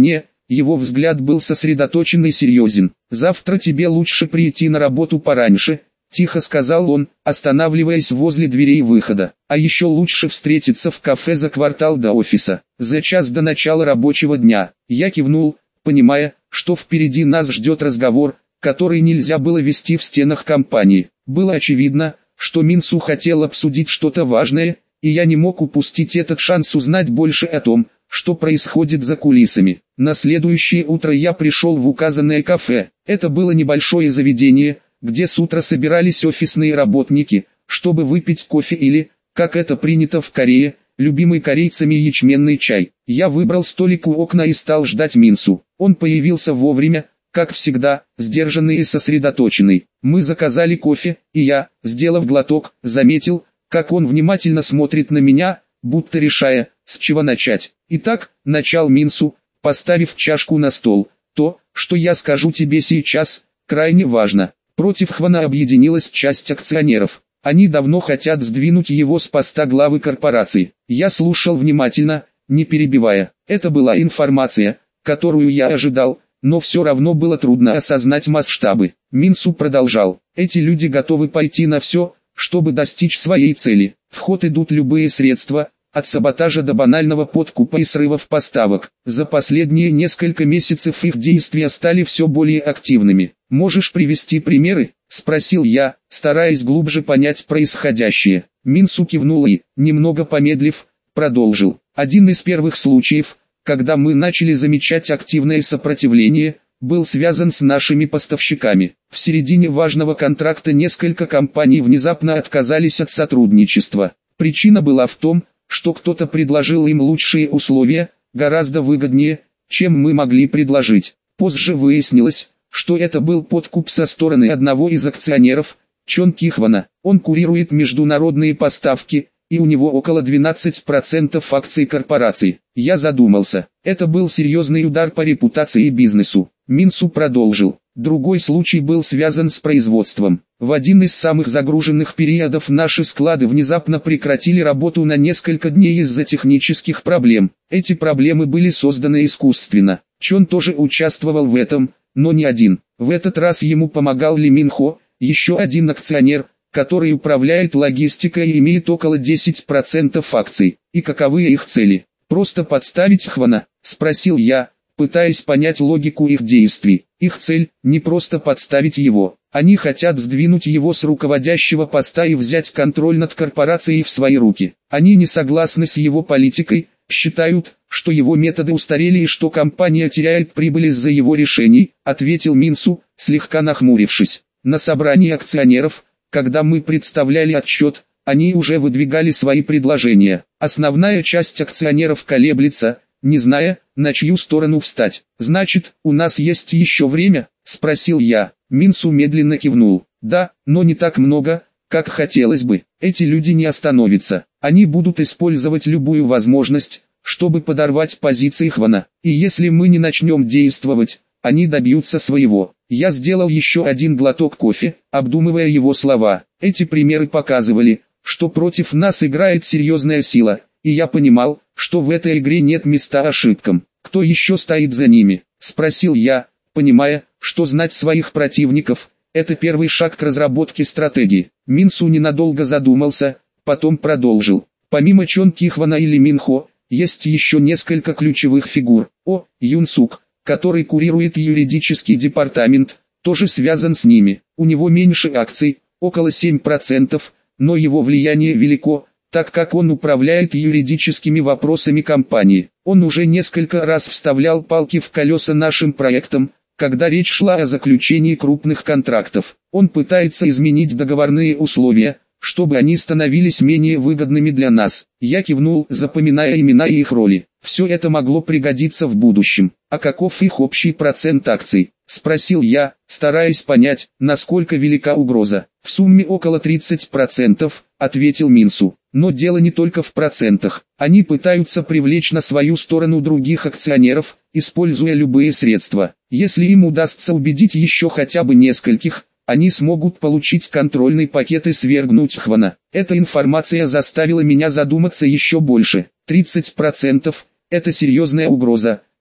его взгляд был сосредоточен и серьезен. «Завтра тебе лучше прийти на работу пораньше», — тихо сказал он, останавливаясь возле дверей выхода. «А еще лучше встретиться в кафе за квартал до офиса, за час до начала рабочего дня». Я кивнул, понимая, что впереди нас ждет разговор, который нельзя было вести в стенах компании. Было очевидно, что Минсу хотел обсудить что-то важное, и я не мог упустить этот шанс узнать больше о том, что происходит за кулисами. На следующее утро я пришел в указанное кафе. Это было небольшое заведение, где с утра собирались офисные работники, чтобы выпить кофе или, как это принято в Корее, любимый корейцами ячменный чай. Я выбрал столик у окна и стал ждать Минсу. Он появился вовремя, как всегда, сдержанный и сосредоточенный. Мы заказали кофе, и я, сделав глоток, заметил, как он внимательно смотрит на меня, будто решая, с чего начать. «Итак», — начал Минсу, поставив чашку на стол, «то, что я скажу тебе сейчас, крайне важно. Против Хвана объединилась часть акционеров. Они давно хотят сдвинуть его с поста главы корпорации». Я слушал внимательно, не перебивая. Это была информация, которую я ожидал, но все равно было трудно осознать масштабы. Минсу продолжал: «Эти люди готовы пойти на все, чтобы достичь своей цели. В ход идут любые средства, от саботажа до банального подкупа и срывов поставок. За последние несколько месяцев их действия стали все более активными. Можешь привести примеры?» — спросил я, стараясь глубже понять происходящее. Минсу кивнул и, немного помедлив, продолжил: «Один из первых случаев, когда мы начали замечать активное сопротивление, был связан с нашими поставщиками. В середине важного контракта несколько компаний внезапно отказались от сотрудничества. Причина была в том, что кто-то предложил им лучшие условия, гораздо выгоднее, чем мы могли предложить. Позже выяснилось, что это был подкуп со стороны одного из акционеров, Чон Кихвана. Он курирует международные поставки, и у него около 12% акций корпорации. Я задумался. Это был серьезный удар по репутации и бизнесу. Минсу продолжил: «Другой случай был связан с производством. В один из самых загруженных периодов наши склады внезапно прекратили работу на несколько дней из-за технических проблем. Эти проблемы были созданы искусственно. Чон тоже участвовал в этом, но не один. В этот раз ему помогал Ли Мин Хо, еще один акционер, который управляет логистикой и имеет около 10% акций. И каковы их цели? Просто подставить Хвана?» — спросил я, пытаясь понять логику их действий. Их цель — не просто подставить его. Они хотят сдвинуть его с руководящего поста и взять контроль над корпорацией в свои руки. Они не согласны с его политикой, считают, что его методы устарели и что компания теряет прибыль из-за его решений, ответил Минсу, слегка нахмурившись. На собрании акционеров, когда мы представляли отчет, они уже выдвигали свои предложения. Основная часть акционеров колеблется, не зная, на чью сторону встать. «Значит, у нас есть еще время?» — спросил я. Минсу медленно кивнул. «Да, но не так много, как хотелось бы. Эти люди не остановятся. Они будут использовать любую возможность, чтобы подорвать позиции Хвана. И если мы не начнем действовать, они добьются своего». Я сделал еще один глоток кофе, обдумывая его слова. Эти примеры показывали, что против нас играет серьезная сила, и я понимал, что в этой игре нет места ошибкам. «Кто еще стоит за ними?» — спросил я, понимая, что знать своих противников — это первый шаг к разработке стратегии. Минсу ненадолго задумался, потом продолжил: «Помимо Чон Кихвана и Ли Мин Хо, есть еще несколько ключевых фигур. Юн Сук, который курирует юридический департамент, тоже связан с ними. У него меньше акций, около 7%, но его влияние велико, так как он управляет юридическими вопросами компании. Он уже несколько раз вставлял палки в колеса нашим проектам, когда речь шла о заключении крупных контрактов. Он пытается изменить договорные условия, чтобы они становились менее выгодными для нас». Я кивнул, запоминая имена и их роли. Все это могло пригодиться в будущем. «А каков их общий процент акций?» — спросил я, стараясь понять, насколько велика угроза. «В сумме около 30%, — ответил Минсу. «Но дело не только в процентах. Они пытаются привлечь на свою сторону других акционеров, используя любые средства. Если им удастся убедить еще хотя бы нескольких, они смогут получить контрольный пакет и свергнуть Хвана». Эта информация заставила меня задуматься еще больше. 30% — это серьезная угроза,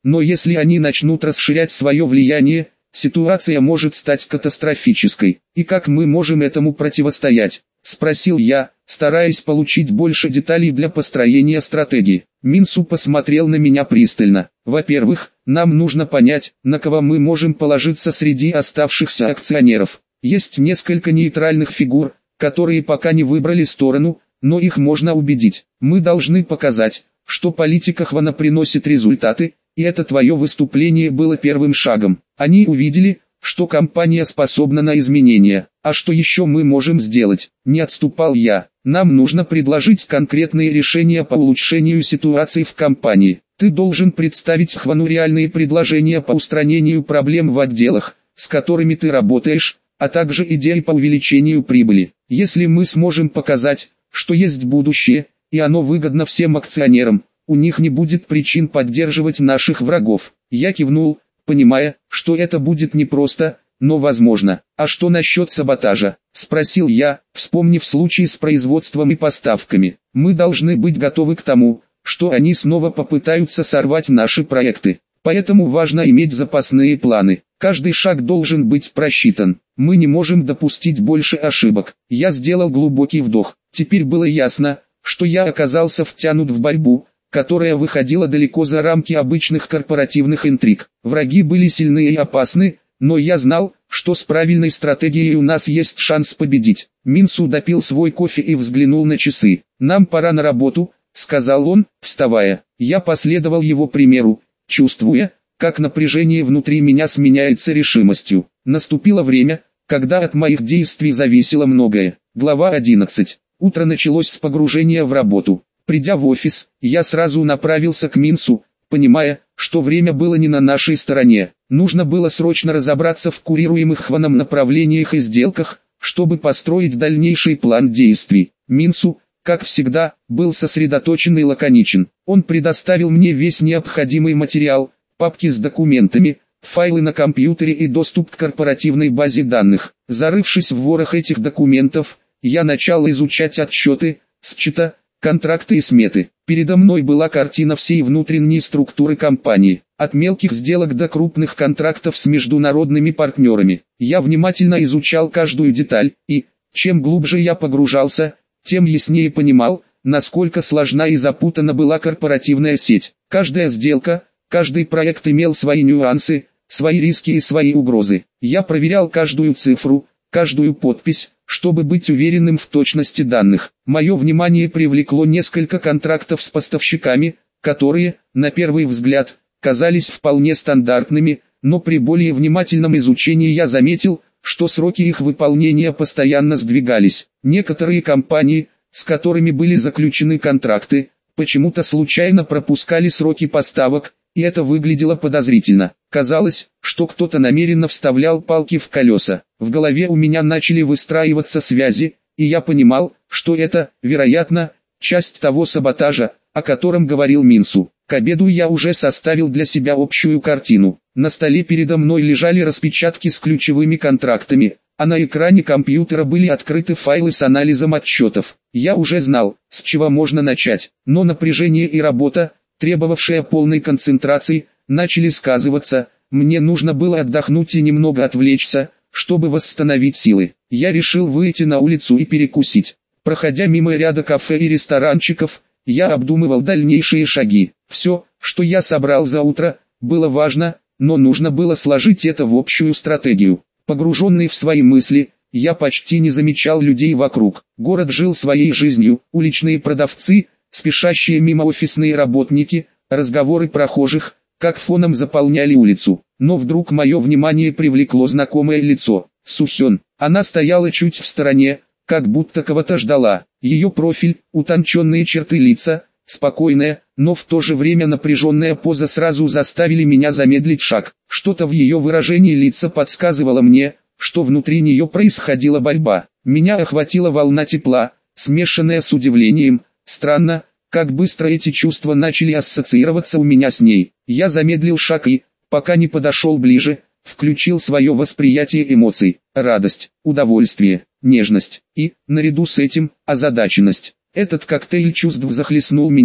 но если они начнут расширять свое влияние, ситуация может стать катастрофической. И как мы можем этому противостоять? Спросил я, стараясь получить больше деталей для построения стратегии. Минсу посмотрел на меня пристально. Во-первых, нам нужно понять, на кого мы можем положиться среди оставшихся акционеров. Есть несколько нейтральных фигур, которые пока не выбрали сторону, но их можно убедить. Мы должны показать, что политика Хвана приносит результаты, и это твое выступление было первым шагом. Они увидели, что компания способна на изменения. А что еще мы можем сделать? Не отступал я. Нам нужно предложить конкретные решения по улучшению ситуации в компании. Ты должен представить Хвану реальные предложения по устранению проблем в отделах, с которыми ты работаешь, а также идеи по увеличению прибыли. Если мы сможем показать, что есть будущее, и оно выгодно всем акционерам, у них не будет причин поддерживать наших врагов. Я кивнул, понимая, что это будет непросто, но возможно. А что насчет саботажа? Спросил я, вспомнив случай с производством и поставками. Мы должны быть готовы к тому, что они снова попытаются сорвать наши проекты. Поэтому важно иметь запасные планы. Каждый шаг должен быть просчитан. Мы не можем допустить больше ошибок. Я сделал глубокий вдох. Теперь было ясно, что я оказался втянут в борьбу, которая выходила далеко за рамки обычных корпоративных интриг. Враги были сильны и опасны, но я знал, что с правильной стратегией у нас есть шанс победить. Минсу допил свой кофе и взглянул на часы. «Нам пора на работу», — сказал он, вставая. Я последовал его примеру, чувствуя, как напряжение внутри меня сменяется решимостью. Наступило время, когда от моих действий зависело многое. Глава 11. Утро началось с погружения в работу. Придя в офис, я сразу направился к Минсу, понимая, что время было не на нашей стороне. Нужно было срочно разобраться в курируемых Хваном направлениях и сделках, чтобы построить дальнейший план действий. Минсу, как всегда, был сосредоточен и лаконичен. Он предоставил мне весь необходимый материал, папки с документами, файлы на компьютере и доступ к корпоративной базе данных. Зарывшись в ворох этих документов, я начал изучать отчеты, счета, контракты и сметы. Передо мной была картина всей внутренней структуры компании, от мелких сделок до крупных контрактов с международными партнерами. Я внимательно изучал каждую деталь, и, чем глубже я погружался, тем яснее понимал, насколько сложна и запутана была корпоративная сеть. Каждая сделка, каждый проект имел свои нюансы, свои риски и свои угрозы. Я проверял каждую цифру, каждую подпись, чтобы быть уверенным в точности данных. Мое внимание привлекло несколько контрактов с поставщиками, которые, на первый взгляд, казались вполне стандартными, но при более внимательном изучении я заметил, что сроки их выполнения постоянно сдвигались. Некоторые компании, с которыми были заключены контракты, почему-то случайно пропускали сроки поставок, и это выглядело подозрительно. Казалось, что кто-то намеренно вставлял палки в колеса. В голове у меня начали выстраиваться связи, и я понимал, что это, вероятно, часть того саботажа, о котором говорил Минсу. К обеду я уже составил для себя общую картину. На столе передо мной лежали распечатки с ключевыми контрактами, а на экране компьютера были открыты файлы с анализом отчетов. Я уже знал, с чего можно начать, но напряжение и работа, требовавшая полной концентрации, начали сказываться. Мне нужно было отдохнуть и немного отвлечься, чтобы восстановить силы. Я решил выйти на улицу и перекусить. Проходя мимо ряда кафе и ресторанчиков, я обдумывал дальнейшие шаги. Все, что я собрал за утро, было важно, но нужно было сложить это в общую стратегию. Погруженный в свои мысли, я почти не замечал людей вокруг. Город жил своей жизнью, уличные продавцы, спешащие мимо офисные работники, разговоры прохожих, как фоном заполняли улицу. Но вдруг мое внимание привлекло знакомое лицо. Сухён. Она стояла чуть в стороне, как будто кого-то ждала. Ее профиль, утонченные черты лица, спокойная, но в то же время напряженная поза сразу заставили меня замедлить шаг. Что-то в ее выражении лица подсказывало мне, что внутри нее происходила борьба. Меня охватила волна тепла, смешанная с удивлением. Странно, как быстро эти чувства начали ассоциироваться у меня с ней. Я замедлил шаг и, пока не подошел ближе, включил свое восприятие эмоций. Радость, удовольствие, нежность и, наряду с этим, озадаченность. Этот коктейль чувств захлестнул меня,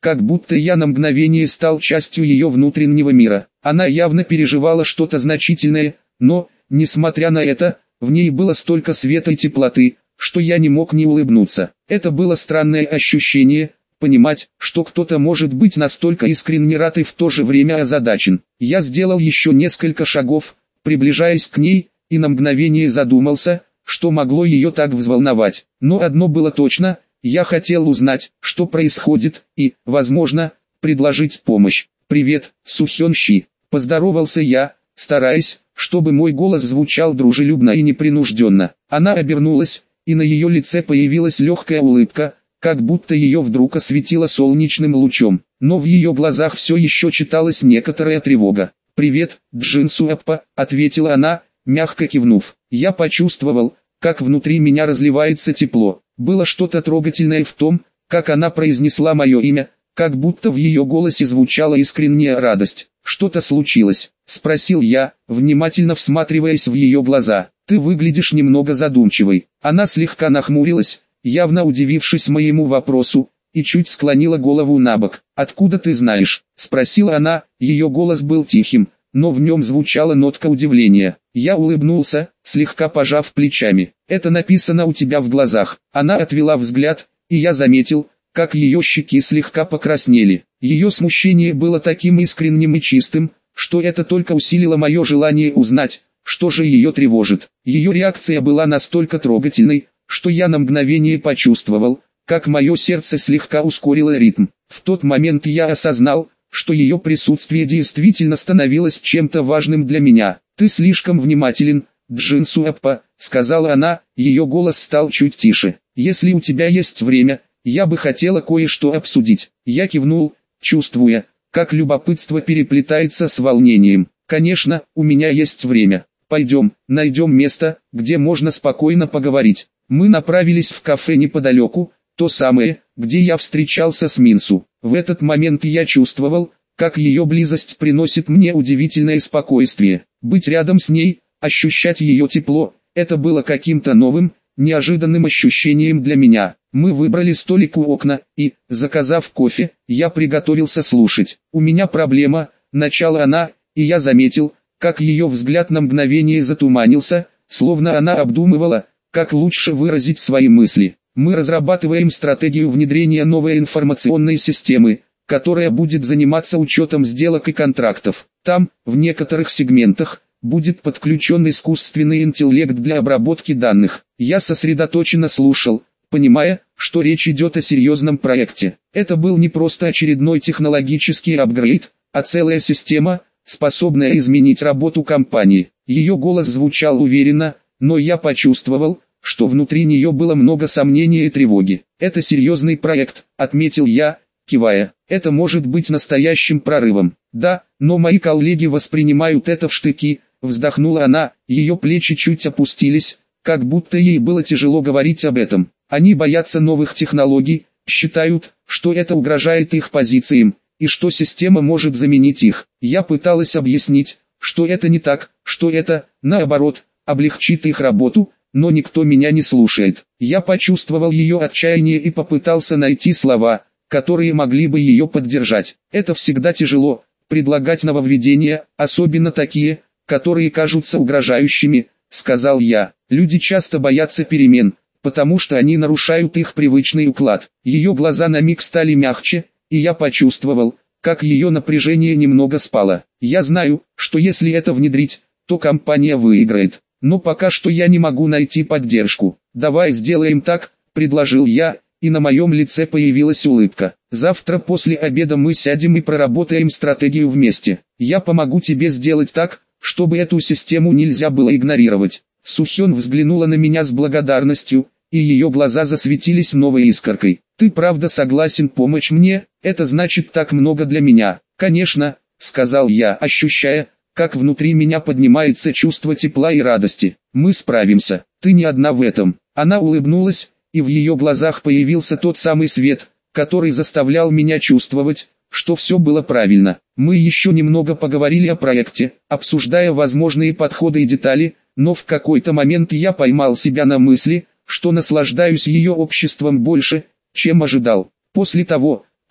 как будто я на мгновение стал частью ее внутреннего мира. Она явно переживала что-то значительное, но, несмотря на это, в ней было столько света и теплоты, что я не мог не улыбнуться. Это было странное ощущение, понимать, что кто-то может быть настолько искренне рад и в то же время озадачен. Я сделал еще несколько шагов, приближаясь к ней, и на мгновение задумался, что могло ее так взволновать. Но одно было точно, я хотел узнать, что происходит, и, возможно, предложить помощь. «Привет, Сухён Щи», — поздоровался я, стараясь, чтобы мой голос звучал дружелюбно и непринужденно. Она обернулась, и на ее лице появилась легкая улыбка, как будто ее вдруг осветило солнечным лучом, но в ее глазах все еще читалась некоторая тревога. «Привет, Джинсуаппа», — ответила она, мягко кивнув. Я почувствовал, как внутри меня разливается тепло. Было что-то трогательное в том, как она произнесла мое имя, как будто в ее голосе звучала искренняя радость. «Что-то случилось?» — спросил я, внимательно всматриваясь в ее глаза. «Ты выглядишь немного задумчивой». Она слегка нахмурилась, явно удивившись моему вопросу, и чуть склонила голову набок. «Откуда ты знаешь?» — спросила она, ее голос был тихим, но в нем звучала нотка удивления. Я улыбнулся, слегка пожав плечами. «Это написано у тебя в глазах». Она отвела взгляд, и я заметил, как ее щеки слегка покраснели. Ее смущение было таким искренним и чистым, что это только усилило мое желание узнать, что же ее тревожит. Ее реакция была настолько трогательной, что я на мгновение почувствовал, как мое сердце слегка ускорило ритм. В тот момент я осознал, что ее присутствие действительно становилось чем-то важным для меня. «Ты слишком внимателен, Джинсуаппа», — сказала она, ее голос стал чуть тише. «Если у тебя есть время, я бы хотела кое-что обсудить». Я кивнул, чувствуя, как любопытство переплетается с волнением. «Конечно, у меня есть время. Пойдем, найдем место, где можно спокойно поговорить». Мы направились в кафе неподалеку, то самое, где я встречался с Минсу. В этот момент я чувствовал, как ее близость приносит мне удивительное спокойствие. Быть рядом с ней, ощущать ее тепло, это было каким-то новым, неожиданным ощущением для меня. Мы выбрали столик у окна, и, заказав кофе, я приготовился слушать. «У меня проблема», — начала она, и я заметил, как ее взгляд на мгновение затуманился, словно она обдумывала, как лучше выразить свои мысли. «Мы разрабатываем стратегию внедрения новой информационной системы, которая будет заниматься учетом сделок и контрактов. Там, в некоторых сегментах, будет подключен искусственный интеллект для обработки данных». Я сосредоточенно слушал, понимая, что речь идет о серьезном проекте. Это был не просто очередной технологический апгрейд, а целая система, способная изменить работу компании. Ее голос звучал уверенно, но я почувствовал, что внутри нее было много сомнений и тревоги. «Это серьезный проект», — отметил я, кивая. «Это может быть настоящим прорывом». «Да, но мои коллеги воспринимают это в штыки», — вздохнула она, ее плечи чуть опустились, как будто ей было тяжело говорить об этом. «Они боятся новых технологий, считают, что это угрожает их позициям, и что система может заменить их». Я пыталась объяснить, что это не так, что это, наоборот, облегчит их работу, но никто меня не слушает. Я почувствовал ее отчаяние и попытался найти слова, которые могли бы ее поддержать. «Это всегда тяжело, предлагать нововведения, особенно такие, которые кажутся угрожающими», — сказал я. «Люди часто боятся перемен, потому что они нарушают их привычный уклад». Ее глаза на миг стали мягче, и я почувствовал, как ее напряжение немного спало. «Я знаю, что если это внедрить, то компания выиграет. Но пока что я не могу найти поддержку. Давай сделаем так», — предложил я, и на моем лице появилась улыбка. «Завтра после обеда мы сядем и проработаем стратегию вместе. Я помогу тебе сделать так, чтобы эту систему нельзя было игнорировать». Сухён взглянула на меня с благодарностью, и ее глаза засветились новой искоркой. «Ты правда согласен помочь мне? Это значит так много для меня». «Конечно», — сказал я, ощущая, как внутри меня поднимается чувство тепла и радости. «Мы справимся, ты не одна в этом». Она улыбнулась, и в ее глазах появился тот самый свет, который заставлял меня чувствовать, что все было правильно. Мы еще немного поговорили о проекте, обсуждая возможные подходы и детали, но в какой-то момент я поймал себя на мысли, что наслаждаюсь ее обществом больше, чем ожидал. После того,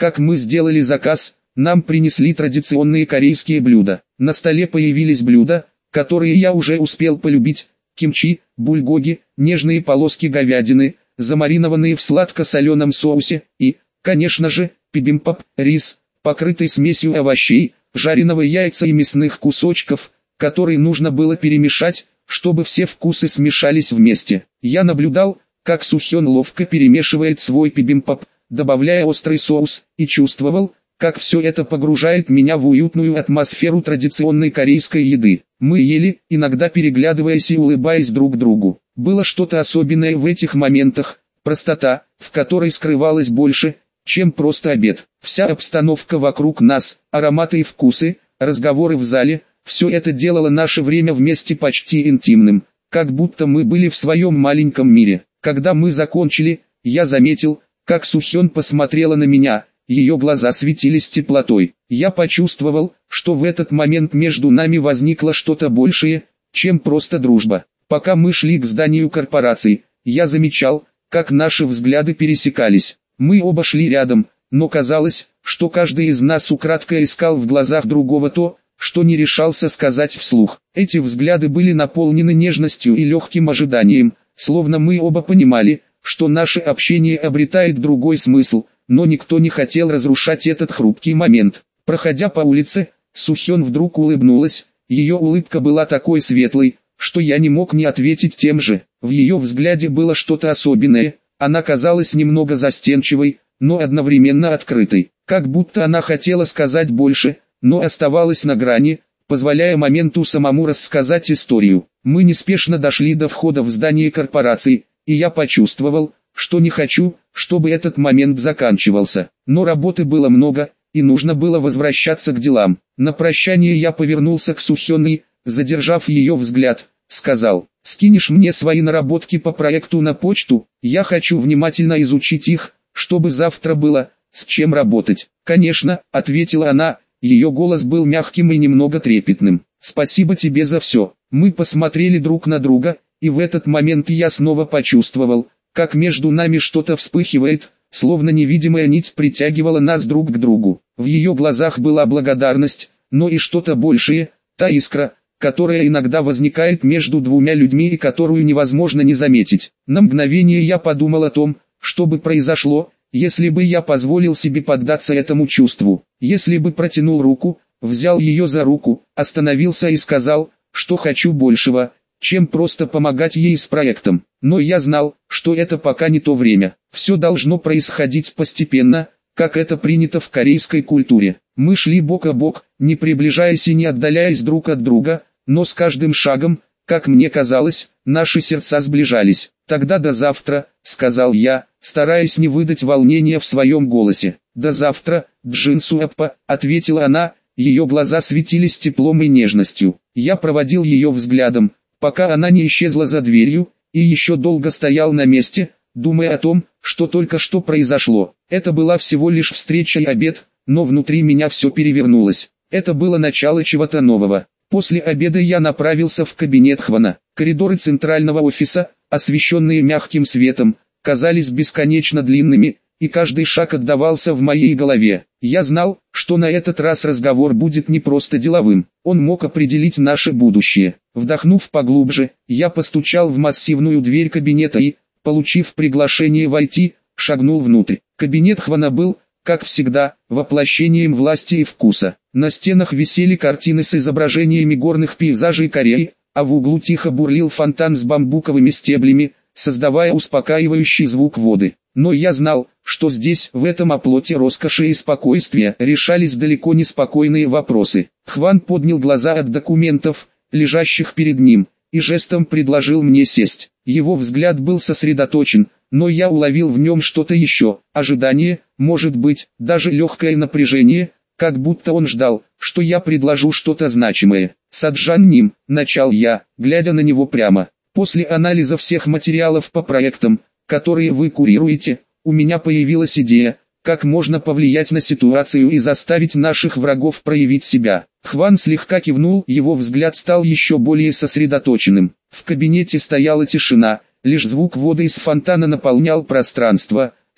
как мы сделали заказ, нам принесли традиционные корейские блюда. На столе появились блюда, которые я уже успел полюбить: кимчи, бульгоги, нежные полоски говядины, замаринованные в сладко-соленом соусе, и, конечно же, бибимбап, рис, покрытый смесью овощей, жареного яйца и мясных кусочков, который нужно было перемешать, чтобы все вкусы смешались вместе. Я наблюдал, как Сухён ловко перемешивает свой бибимбап, добавляя острый соус, и чувствовал, как все это погружает меня в уютную атмосферу традиционной корейской еды. Мы ели, иногда переглядываясь и улыбаясь друг другу. Было что-то особенное в этих моментах, простота, в которой скрывалось больше, чем просто обед. Вся обстановка вокруг нас, ароматы и вкусы, разговоры в зале, все это делало наше время вместе почти интимным, как будто мы были в своем маленьком мире. Когда мы закончили, я заметил, как Сухён посмотрела на меня, ее глаза светились теплотой. Я почувствовал, что в этот момент между нами возникло что-то большее, чем просто дружба. Пока мы шли к зданию корпорации, я замечал, как наши взгляды пересекались. Мы оба шли рядом, но казалось, что каждый из нас украдкой искал в глазах другого то, что не решался сказать вслух. Эти взгляды были наполнены нежностью и легким ожиданием, словно мы оба понимали, что наше общение обретает другой смысл, но никто не хотел разрушать этот хрупкий момент. Проходя по улице, Сухён вдруг улыбнулась, ее улыбка была такой светлой, что я не мог не ответить тем же. В ее взгляде было что-то особенное, она казалась немного застенчивой, но одновременно открытой, как будто она хотела сказать больше, но оставалась на грани, позволяя моменту самому рассказать историю. Мы неспешно дошли до входа в здание корпорации, и я почувствовал, что не хочу, чтобы этот момент заканчивался. Но работы было много, и нужно было возвращаться к делам. На прощание я повернулся к Сухён и, задержав ее взгляд, сказал: «Скинешь мне свои наработки по проекту на почту? Я хочу внимательно изучить их, чтобы завтра было с чем работать». «Конечно», — ответила она, ее голос был мягким и немного трепетным. «Спасибо тебе за все». Мы посмотрели друг на друга, и в этот момент я снова почувствовал, как между нами что-то вспыхивает, словно невидимая нить притягивала нас друг к другу. В ее глазах была благодарность, но и что-то большее, та искра, которая иногда возникает между двумя людьми и которую невозможно не заметить. На мгновение я подумал о том, что бы произошло, если бы я позволил себе поддаться этому чувству. Если бы протянул руку, взял ее за руку, остановился и сказал, что хочу большего, чем просто помогать ей с проектом. Но я знал, что это пока не то время. Все должно происходить постепенно, как это принято в корейской культуре. Мы шли бок о бок, не приближаясь и не отдаляясь друг от друга, но с каждым шагом, как мне казалось, наши сердца сближались. «Тогда до завтра», — сказал я, стараясь не выдать волнения в своем голосе. «До завтра, Джинсуэппа», — ответила она, ее глаза светились теплом и нежностью. Я проводил ее взглядом, пока она не исчезла за дверью, и еще долго стоял на месте, думая о том, что только что произошло. Это была всего лишь встреча и обед, но внутри меня все перевернулось. Это было начало чего-то нового. После обеда я направился в кабинет Хвана. Коридоры центрального офиса, освещенные мягким светом, казались бесконечно длинными, и каждый шаг отдавался в моей голове. Я знал, что на этот раз разговор будет не просто деловым, он мог определить наше будущее. Вдохнув поглубже, я постучал в массивную дверь кабинета и, получив приглашение войти, шагнул внутрь. Кабинет Хвана был, как всегда, воплощением власти и вкуса. На стенах висели картины с изображениями горных пейзажей Кореи, а в углу тихо бурлил фонтан с бамбуковыми стеблями, создавая успокаивающий звук воды. Но я знал, что здесь, в этом оплоте роскоши и спокойствия, решались далеко не спокойные вопросы. Хван поднял глаза от документов, лежащих перед ним, и жестом предложил мне сесть. Его взгляд был сосредоточен, но я уловил в нем что-то еще, ожидание, может быть, даже легкое напряжение, как будто он ждал, что я предложу что-то значимое. «Саджан Ним», — начал я, глядя на него прямо. «После анализа всех материалов по проектам, которые вы курируете, у меня появилась идея, как можно повлиять на ситуацию и заставить наших врагов проявить себя». Хван слегка кивнул, его взгляд стал еще более сосредоточенным. В кабинете стояла тишина, лишь звук воды из фонтана наполнял пространство,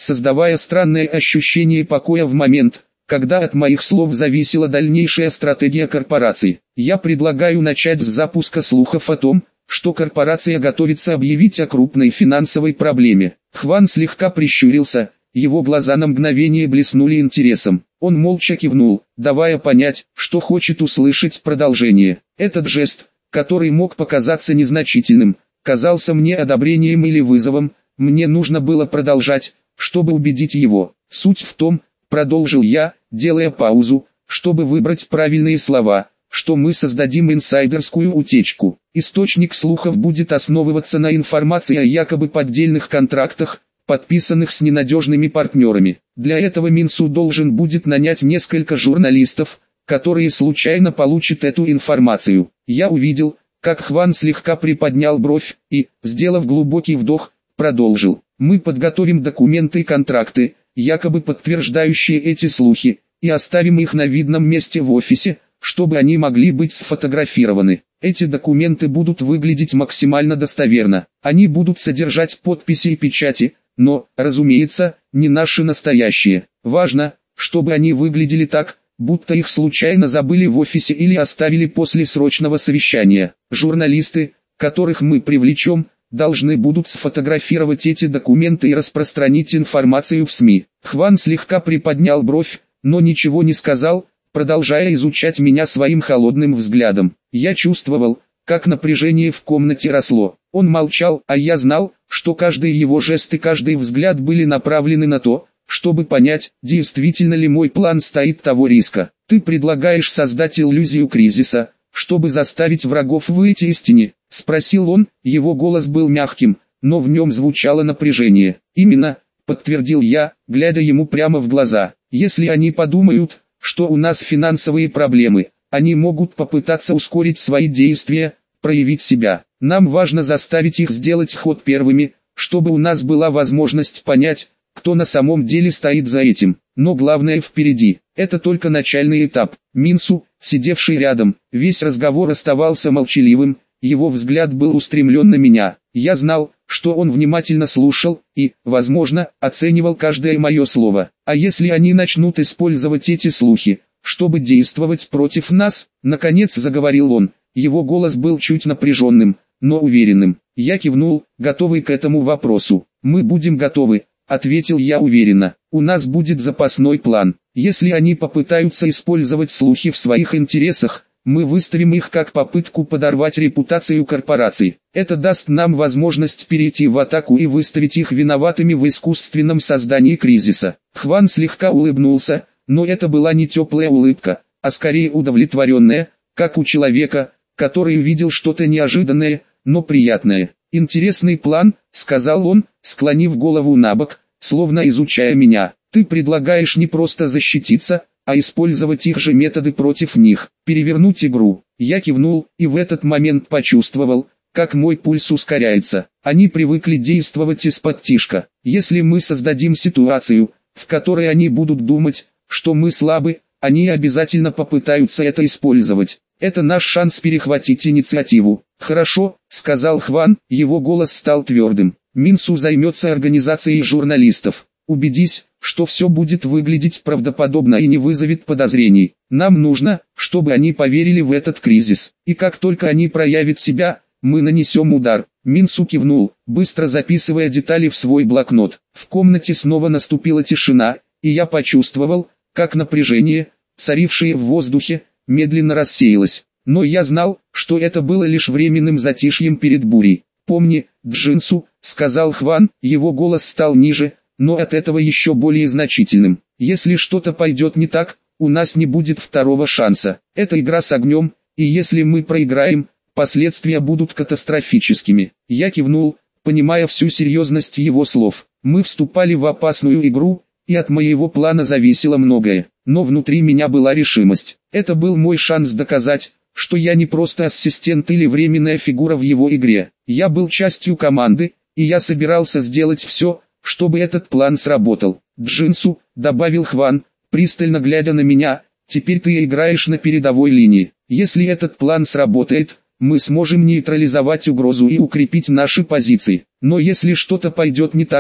создавая странное ощущение покоя в момент, когда от моих слов зависела дальнейшая стратегия корпорации. Я предлагаю начать с запуска слухов о том, что корпорация готовится объявить о крупной финансовой проблеме. Хван слегка прищурился, его глаза на мгновение блеснули интересом. Он молча кивнул, давая понять, что хочет услышать продолжение. Этот жест, который мог показаться незначительным, казался мне одобрением или вызовом. Мне нужно было продолжать, чтобы убедить его. Суть в том, продолжил я, делая паузу, чтобы выбрать правильные слова, что мы создадим инсайдерскую утечку. Источник слухов будет основываться на информации о якобы поддельных контрактах, подписанных с ненадежными партнерами. Для этого Минсу должен будет нанять несколько журналистов, которые случайно получат эту информацию. Я увидел, как Хван слегка приподнял бровь и, сделав глубокий вдох, продолжил. Мы подготовим документы и контракты, якобы подтверждающие эти слухи, и оставим их на видном месте в офисе, чтобы они могли быть сфотографированы. Эти документы будут выглядеть максимально достоверно. Они будут содержать подписи и печати, но, разумеется, не наши настоящие. Важно, чтобы они выглядели так, будто их случайно забыли в офисе или оставили после срочного совещания. Журналисты, которых мы привлечем, должны будут сфотографировать эти документы и распространить информацию в СМИ. Хван слегка приподнял бровь, но ничего не сказал, продолжая изучать меня своим холодным взглядом. Я чувствовал, как напряжение в комнате росло. Он молчал, а я знал, что каждый его жест и каждый взгляд были направлены на то, чтобы понять, действительно ли мой план стоит того риска. Ты предлагаешь создать иллюзию кризиса, чтобы заставить врагов выйти из тени? Спросил он, его голос был мягким, но в нем звучало напряжение. Именно, подтвердил я, глядя ему прямо в глаза. Если они подумают, что у нас финансовые проблемы, они могут попытаться ускорить свои действия, проявить себя. Нам важно заставить их сделать ход первыми, чтобы у нас была возможность понять, кто на самом деле стоит за этим. Но главное впереди. Это только начальный этап. Минсу, сидевший рядом, весь разговор оставался молчаливым, его взгляд был устремлен на меня. Я знал, что он внимательно слушал и, возможно, оценивал каждое мое слово. А если они начнут использовать эти слухи, чтобы действовать против нас? Наконец заговорил он. Его голос был чуть напряженным, но уверенным. Я кивнул, готовый к этому вопросу. Мы будем готовы, ответил я уверенно. У нас будет запасной план. Если они попытаются использовать слухи в своих интересах, мы выставим их как попытку подорвать репутацию корпорации. Это даст нам возможность перейти в атаку и выставить их виноватыми в искусственном создании кризиса. Хван слегка улыбнулся, но это была не теплая улыбка, а скорее удовлетворенная, как у человека, который увидел что-то неожиданное, но приятное. «Интересный план», — сказал он, склонив голову набок, словно изучая меня. «Ты предлагаешь не просто защититься, а использовать их же методы против них, перевернуть игру». Я кивнул, и в этот момент почувствовал, как мой пульс ускоряется. Они привыкли действовать из-под-тишка. Если мы создадим ситуацию, в которой они будут думать, что мы слабы, они обязательно попытаются это использовать. Это наш шанс перехватить инициативу. «Хорошо», — сказал Хван, его голос стал твердым. «Минсу займется организацией журналистов. Убедись, что все будет выглядеть правдоподобно и не вызовет подозрений. Нам нужно, чтобы они поверили в этот кризис. И как только они проявят себя, мы нанесем удар». Минсу кивнул, быстро записывая детали в свой блокнот. В комнате снова наступила тишина, и я почувствовал, как напряжение, царившее в воздухе, медленно рассеялось. Но я знал, что это было лишь временным затишьем перед бурей. «Помни, Джинсу», — сказал Хван, его голос стал ниже, но от этого еще более значительным. «Если что-то пойдет не так, у нас не будет второго шанса. Это игра с огнем, и если мы проиграем, последствия будут катастрофическими». Я кивнул, понимая всю серьезность его слов. Мы вступали в опасную игру, и от моего плана зависело многое. Но внутри меня была решимость. Это был мой шанс доказать, что я не просто ассистент или временная фигура в его игре. Я был частью команды, и я собирался сделать все, чтобы этот план сработал. «Джинсу», — добавил Хван, пристально глядя на меня, — «теперь ты играешь на передовой линии. Если этот план сработает, мы сможем нейтрализовать угрозу и укрепить наши позиции. Но если что-то пойдет не так,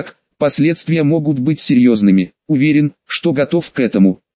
Последствия могут быть серьезными. Уверен, что готов к этому.